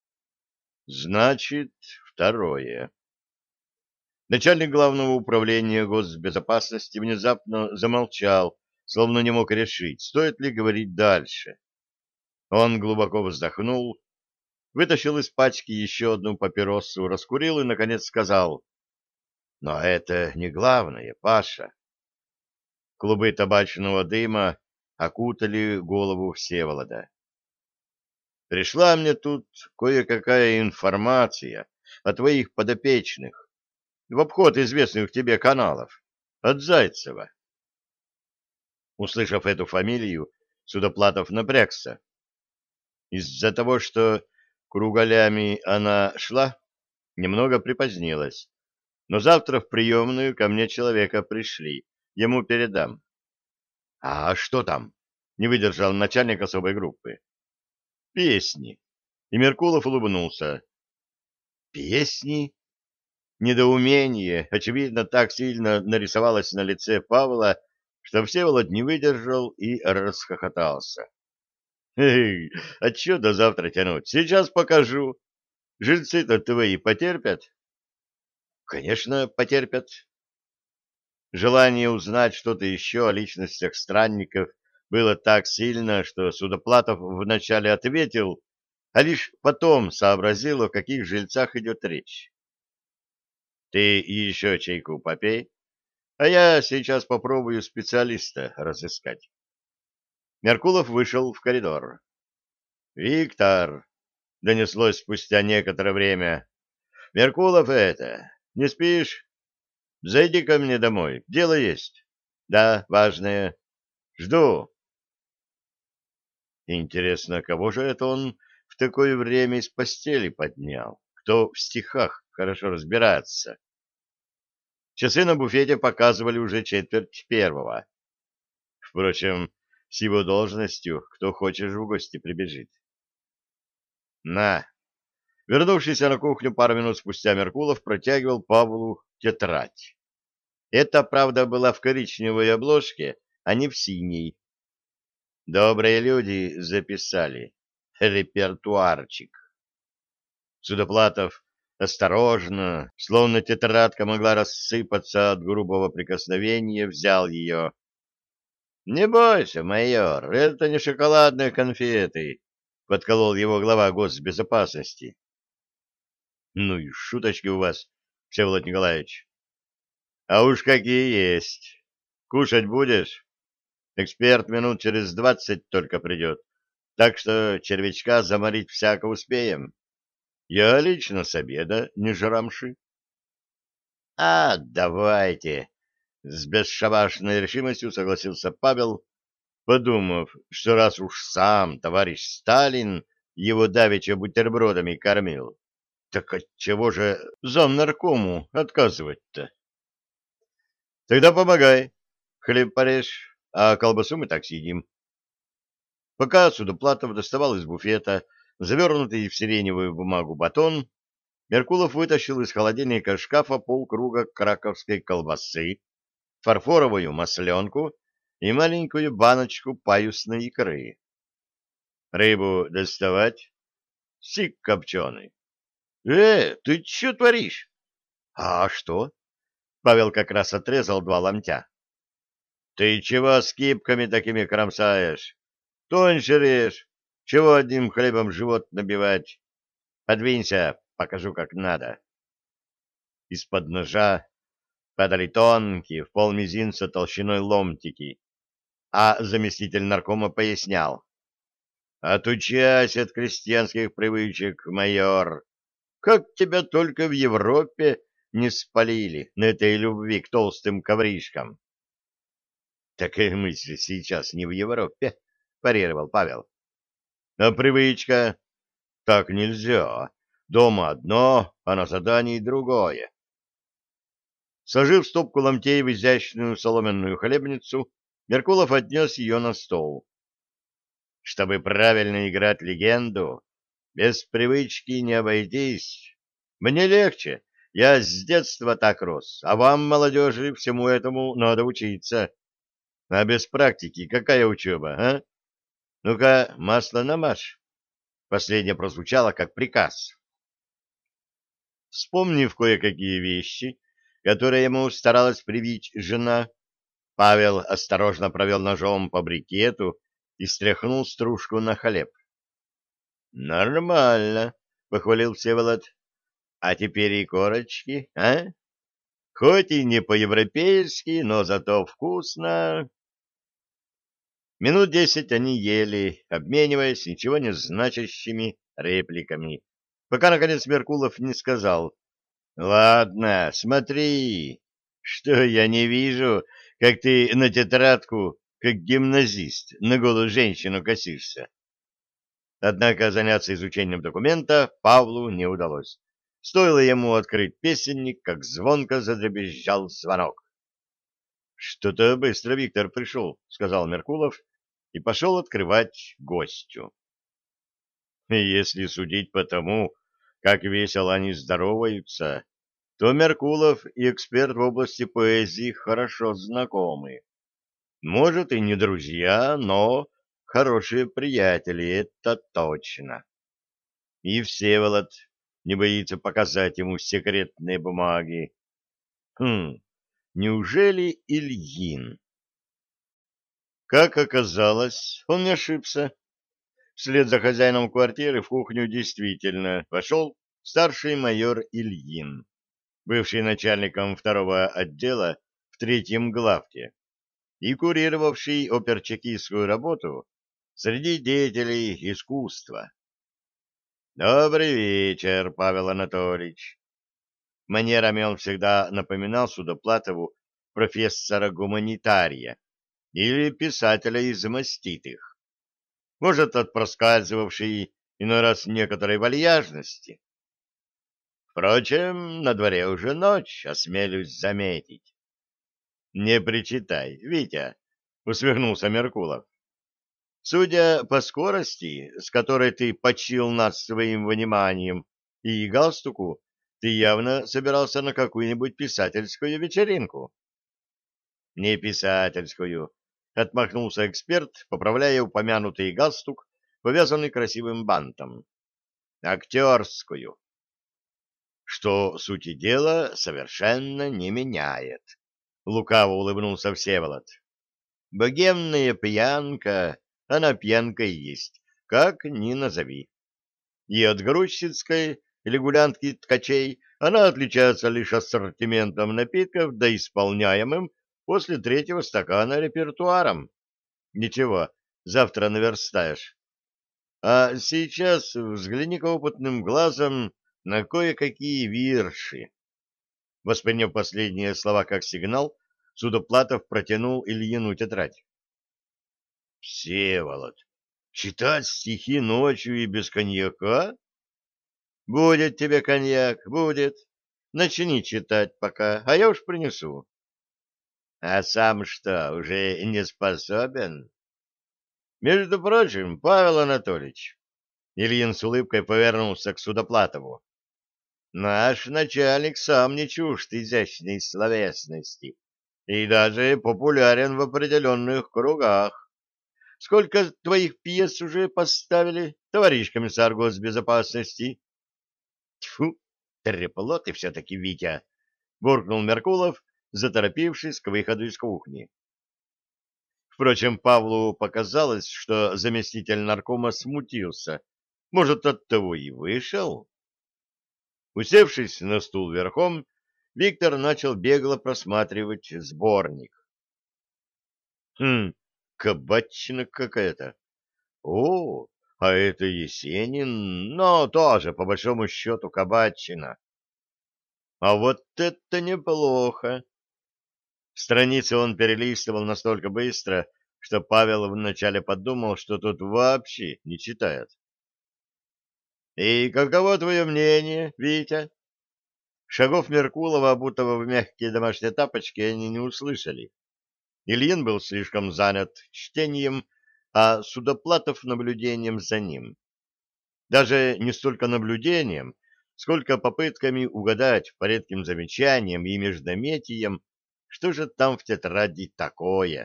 Значит, второе. Начальник главного управления госбезопасности внезапно замолчал, словно не мог решить, стоит ли говорить дальше. Он глубоко вздохнул, вытащил из пачки еще одну папиросу, раскурил и, наконец, сказал: «Но это не главное, Паша». Клубы табачного дыма окутали голову Всеволода. «Пришла мне тут кое-какая информация о твоих подопечных, в обход известных тебе каналов, от Зайцева». Услышав эту фамилию, Судоплатов напрягся. Из-за того, что кругалями она шла, немного припозднилась. Но завтра в приемную ко мне человека пришли. Ему передам. — А что там? — не выдержал начальник особой группы. — Песни. И Меркулов улыбнулся. — Песни? Недоумение, очевидно, так сильно нарисовалось на лице Павла, что Всеволод не выдержал и расхохотался. — Эй, а что до завтра тянуть? Сейчас покажу. Жильцы-то твои потерпят? — Конечно, потерпят. Желание узнать что-то еще о личностях странников было так сильно, что Судоплатов вначале ответил, а лишь потом сообразил, о каких жильцах идет речь. Ты еще чайку попей, а я сейчас попробую специалиста разыскать. Меркулов вышел в коридор. «Виктор!» — донеслось спустя некоторое время. «Меркулов это! Не спишь? Зайди ко мне домой, дело есть. Да, важное. Жду». Интересно, кого же это он в такое время из постели поднял? Кто в стихах хорошо разбирается? Часы на буфете показывали уже четверть первого. Впрочем, с его должностью кто хочешь в гости прибежит. На. Вернувшийся на кухню пару минут спустя, Меркулов протягивал Павлу тетрадь. Эта, правда, была в коричневой обложке, а не в синей. Добрые люди записали. Репертуарчик. Судоплатов осторожно, словно тетрадка могла рассыпаться от грубого прикосновения, взял ее. — Не бойся, майор, это не шоколадные конфеты, — подколол его глава госбезопасности. — Ну и шуточки у вас, Всеволод Николаевич. — А уж какие есть. Кушать будешь? Эксперт минут через двадцать только придет, так что червячка заморить всяко успеем. Я лично с обеда не жрамши. — А, давайте! — с бесшабашной решимостью согласился Павел, подумав, что раз уж сам товарищ Сталин его давеча бутербродами кормил, так отчего же замнаркому отказывать-то? — Тогда помогай. Хлеб порежь, а колбасу мы так съедим. Пока Судоплатов доставал из буфета завернутый в сиреневую бумагу батон, Меркулов вытащил из холодильника шкафа полкруга краковской колбасы, фарфоровую масленку и маленькую баночку паюсной икры. Рыбу доставать? Сик копченый. Э, ты что творишь? А что? Павел как раз отрезал два ломтя. Ты чего с кипками такими кромсаешь? Тоньше режь. Чего одним хлебом живот набивать? Подвинься, покажу, как надо. Из-под ножа падали тонкие, в полмизинца толщиной ломтики, а заместитель наркома пояснял. Отучась от крестьянских привычек, майор. Как тебя только в Европе не спалили на этой любви к толстым ковришкам. — Так и мы же сейчас не в Европе, — парировал Павел. — А привычка? Так нельзя. Дома одно, а на задании другое. Сложив стопку ломтей в изящную соломенную хлебницу, Меркулов отнес ее на стол. Чтобы правильно играть легенду, без привычки не обойтись. Мне легче, я с детства так рос, а вам, молодежи, всему этому надо учиться. А без практики какая учеба, а? Ну-ка, масло намажь. Последнее прозвучало как приказ. Вспомнив кое-какие вещи, которые ему старалась привить жена, Павел осторожно провел ножом по брикету и стряхнул стружку на хлеб. — Нормально, — похвалил Всеволод. — А теперь и корочки, а? Хоть и не по-европейски, но зато вкусно. Минут десять они ели, обмениваясь ничего не значащими репликами, пока, наконец, Меркулов не сказал: — Ладно, смотри, что я не вижу, как ты на тетрадку, как гимназист, на голую женщину косишься. Однако заняться изучением документа Павлу не удалось. Стоило ему открыть песенник, как звонко задребезжал звонок. — Что-то быстро Виктор пришел, — сказал Меркулов и пошел открывать гостю. Если судить по тому, как весело они здороваются, то Меркулов и эксперт в области поэзии хорошо знакомы. Может, и не друзья, но хорошие приятели, это точно. И Всеволод не боится показать ему секретные бумаги. Хм, неужели Ильин? Как оказалось, он не ошибся. Вслед за хозяином квартиры в кухню действительно вошел старший майор Ильин, бывший начальником второго отдела в третьем главке и курировавший оперчекистскую работу среди деятелей искусства. «Добрый вечер, Павел Анатольевич». Манерами он всегда напоминал Судоплатову профессора-гуманитария или писателя из маститых, может, от проскальзывавшей иной раз некоторой вальяжности. Впрочем, на дворе уже ночь, осмелюсь заметить. — Не причитай, Витя, — усмехнулся Меркулов. — Судя по скорости, с которой ты почил нас своим вниманием, и галстуку, ты явно собирался на какую-нибудь писательскую вечеринку. — Не писательскую, — отмахнулся эксперт, поправляя упомянутый галстук, повязанный красивым бантом. — Актерскую. Что сути дела совершенно не меняет. Лукаво улыбнулся Всеволод. Богемная пьянка, она пьянка и есть, как ни назови. И от грузчицкой или гулянтки ткачей она отличается лишь ассортиментом напитков да исполняемым после третьего стакана репертуаром. Ничего, завтра наверстаешь. А сейчас взгляни-ка опытным глазом на кое-какие вирши. Восприняв последние слова как сигнал, Судоплатов протянул Ильину тетрадь. — Всеволод, читать стихи ночью и без коньяка? — Будет тебе коньяк, будет. Начни читать пока, а я уж принесу. — А сам что, уже не способен? — Между прочим, Павел Анатольевич, Ильин с улыбкой повернулся к Судоплатову. Наш начальник сам не чужд изящной словесности и даже популярен в определенных кругах. Сколько твоих пьес уже поставили, товарищ комиссар госбезопасности? Тьфу, трепло ты все-таки, Витя, буркнул Меркулов, заторопившись к выходу из кухни. Впрочем, Павлу показалось, что заместитель наркома смутился. Может, оттого и вышел? Усевшись на стул верхом, Виктор начал бегло просматривать сборник. Хм, кабачина какая-то. О, а это Есенин, но тоже, по большому счету, кабачина. А вот это неплохо. Страницы он перелистывал настолько быстро, что Павел вначале подумал, что тут вообще не читает. «И каково твое мнение, Витя?» Шагов Меркулова, обутого в мягкие домашние тапочки, они не услышали. Ильин был слишком занят чтением, а Судоплатов — наблюдением за ним. Даже не столько наблюдением, сколько попытками угадать по редким замечаниям и междометиям, что же там в тетради такое.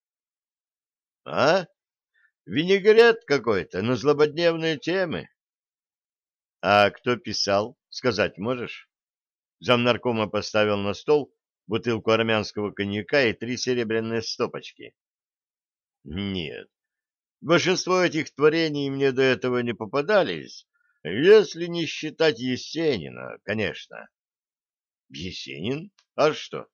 — А? Винегрет какой-то на злободневные темы. — А кто писал, сказать можешь? Замнаркома поставил на стол бутылку армянского коньяка и три серебряные стопочки. — Нет, большинство этих творений мне до этого не попадались, если не считать Есенина, конечно. — Есенин? А что?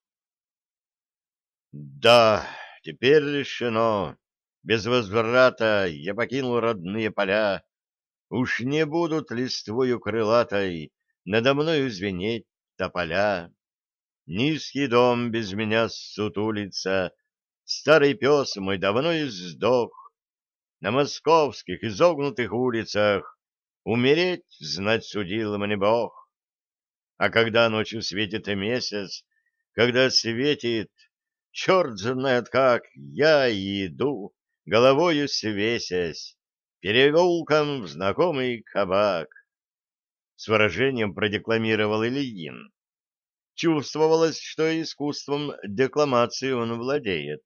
— Да, теперь решено. Без возврата я покинул родные поля. Уж не будут листвою крылатой надо мною звенеть тополя. Низкий дом без меня ссутулится, старый пес мой давно издох. На московских изогнутых улицах умереть, знать, судил мне Бог. А когда ночью светит месяц, когда светит, черт знает как, я и иду, головою свесясь, переулком в знакомый кабак. С выражением продекламировал Ильин. Чувствовалось, что искусством декламации он владеет.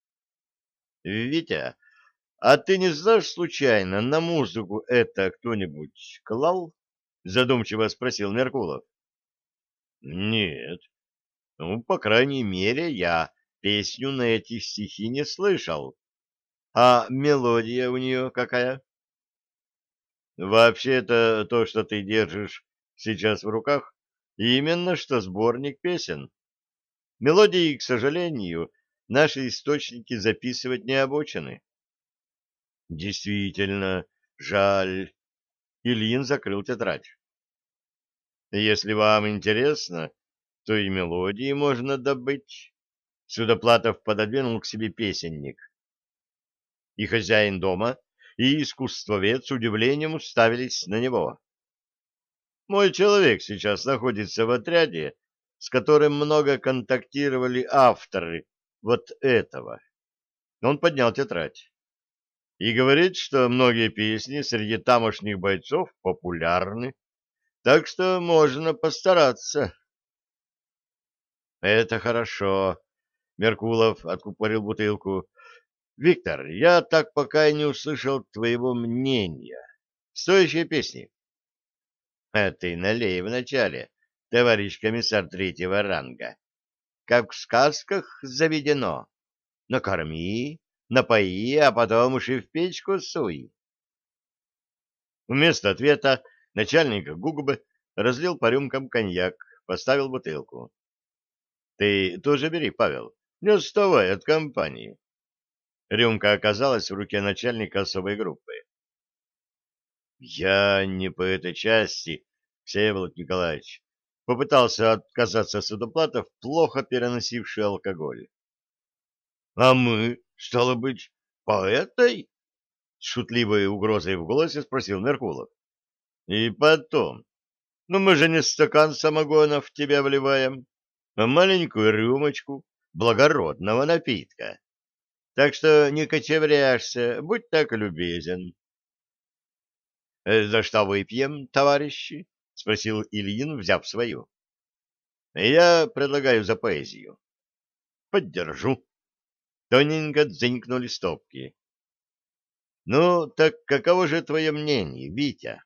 — Витя, а ты не знаешь случайно, на музыку это кто-нибудь клал? — задумчиво спросил Меркулов. — Нет. Ну, по крайней мере, я песню на эти стихи не слышал. А мелодия у нее какая? — Вообще-то то, что ты держишь сейчас в руках, именно что сборник песен. Мелодии, к сожалению, наши источники записывать не обучены. Действительно, жаль. Ильин закрыл тетрадь. Если вам интересно, то и мелодии можно добыть. Судоплатов пододвинул к себе песенник. И хозяин дома, и искусствовед с удивлением уставились на него. Мой человек сейчас находится в отряде, с которым много контактировали авторы вот этого. Он поднял тетрадь и говорит, что многие песни среди тамошних бойцов популярны, так что можно постараться. Это хорошо. Меркулов откупорил бутылку. Виктор, я так пока и не услышал твоего мнения. Стоящие песни. А ты налей вначале, товарищ комиссар третьего ранга. Как в сказках заведено. Накорми, напои, а потом уж и в печку суй. Вместо ответа начальник ГУГБ разлил по рюмкам коньяк, поставил бутылку. — Ты тоже бери, Павел, не отставай от компании. Рюмка оказалась в руке начальника особой группы. — Я не по этой части, Всеволод Николаевич. Попытался отказаться Судоплатов, плохо переносивший алкоголь. — А мы, стало быть, по этой? — с шутливой угрозой в голосе спросил Меркулов. — И потом, ну мы же не стакан самогона в тебя вливаем, а маленькую рюмочку благородного напитка. Так что не кочевряшься, будь так любезен. — За что выпьем, товарищи? — спросил Ильин, взяв свою. — Я предлагаю за поэзию. — Поддержу. Тоненько дзынькнули стопки. — Ну, так каково же твое мнение, Витя?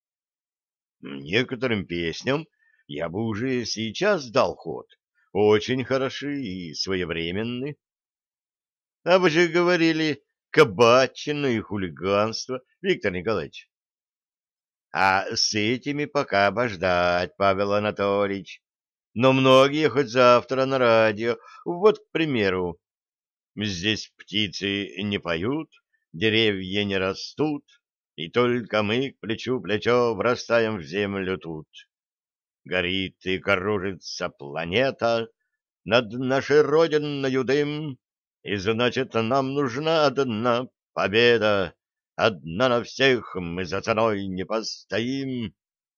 — Некоторым песням я бы уже сейчас дал ход. Очень хороши и своевременны. — А вы же говорили кабачина и хулиганство, Виктор Николаевич. — А с этими пока обождать, Павел Анатольевич. Но многие хоть завтра на радио. Вот, к примеру, здесь птицы не поют, деревья не растут, и только мы к плечу плечо врастаем в землю тут. Горит и кружится планета над нашей родиною дым, и значит, нам нужна одна победа, одна на всех, мы за ценой не постоим.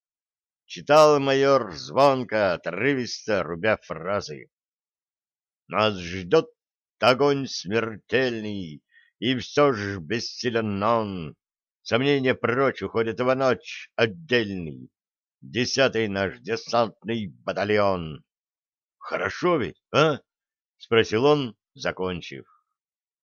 Читал майор звонко, отрывисто, рубя фразы. Нас ждет огонь смертельный, и все ж бессилен он. Сомнения прочь уходит в ночь отдельный. Десятый наш десантный батальон. Хорошо ведь, а? — спросил он, закончив.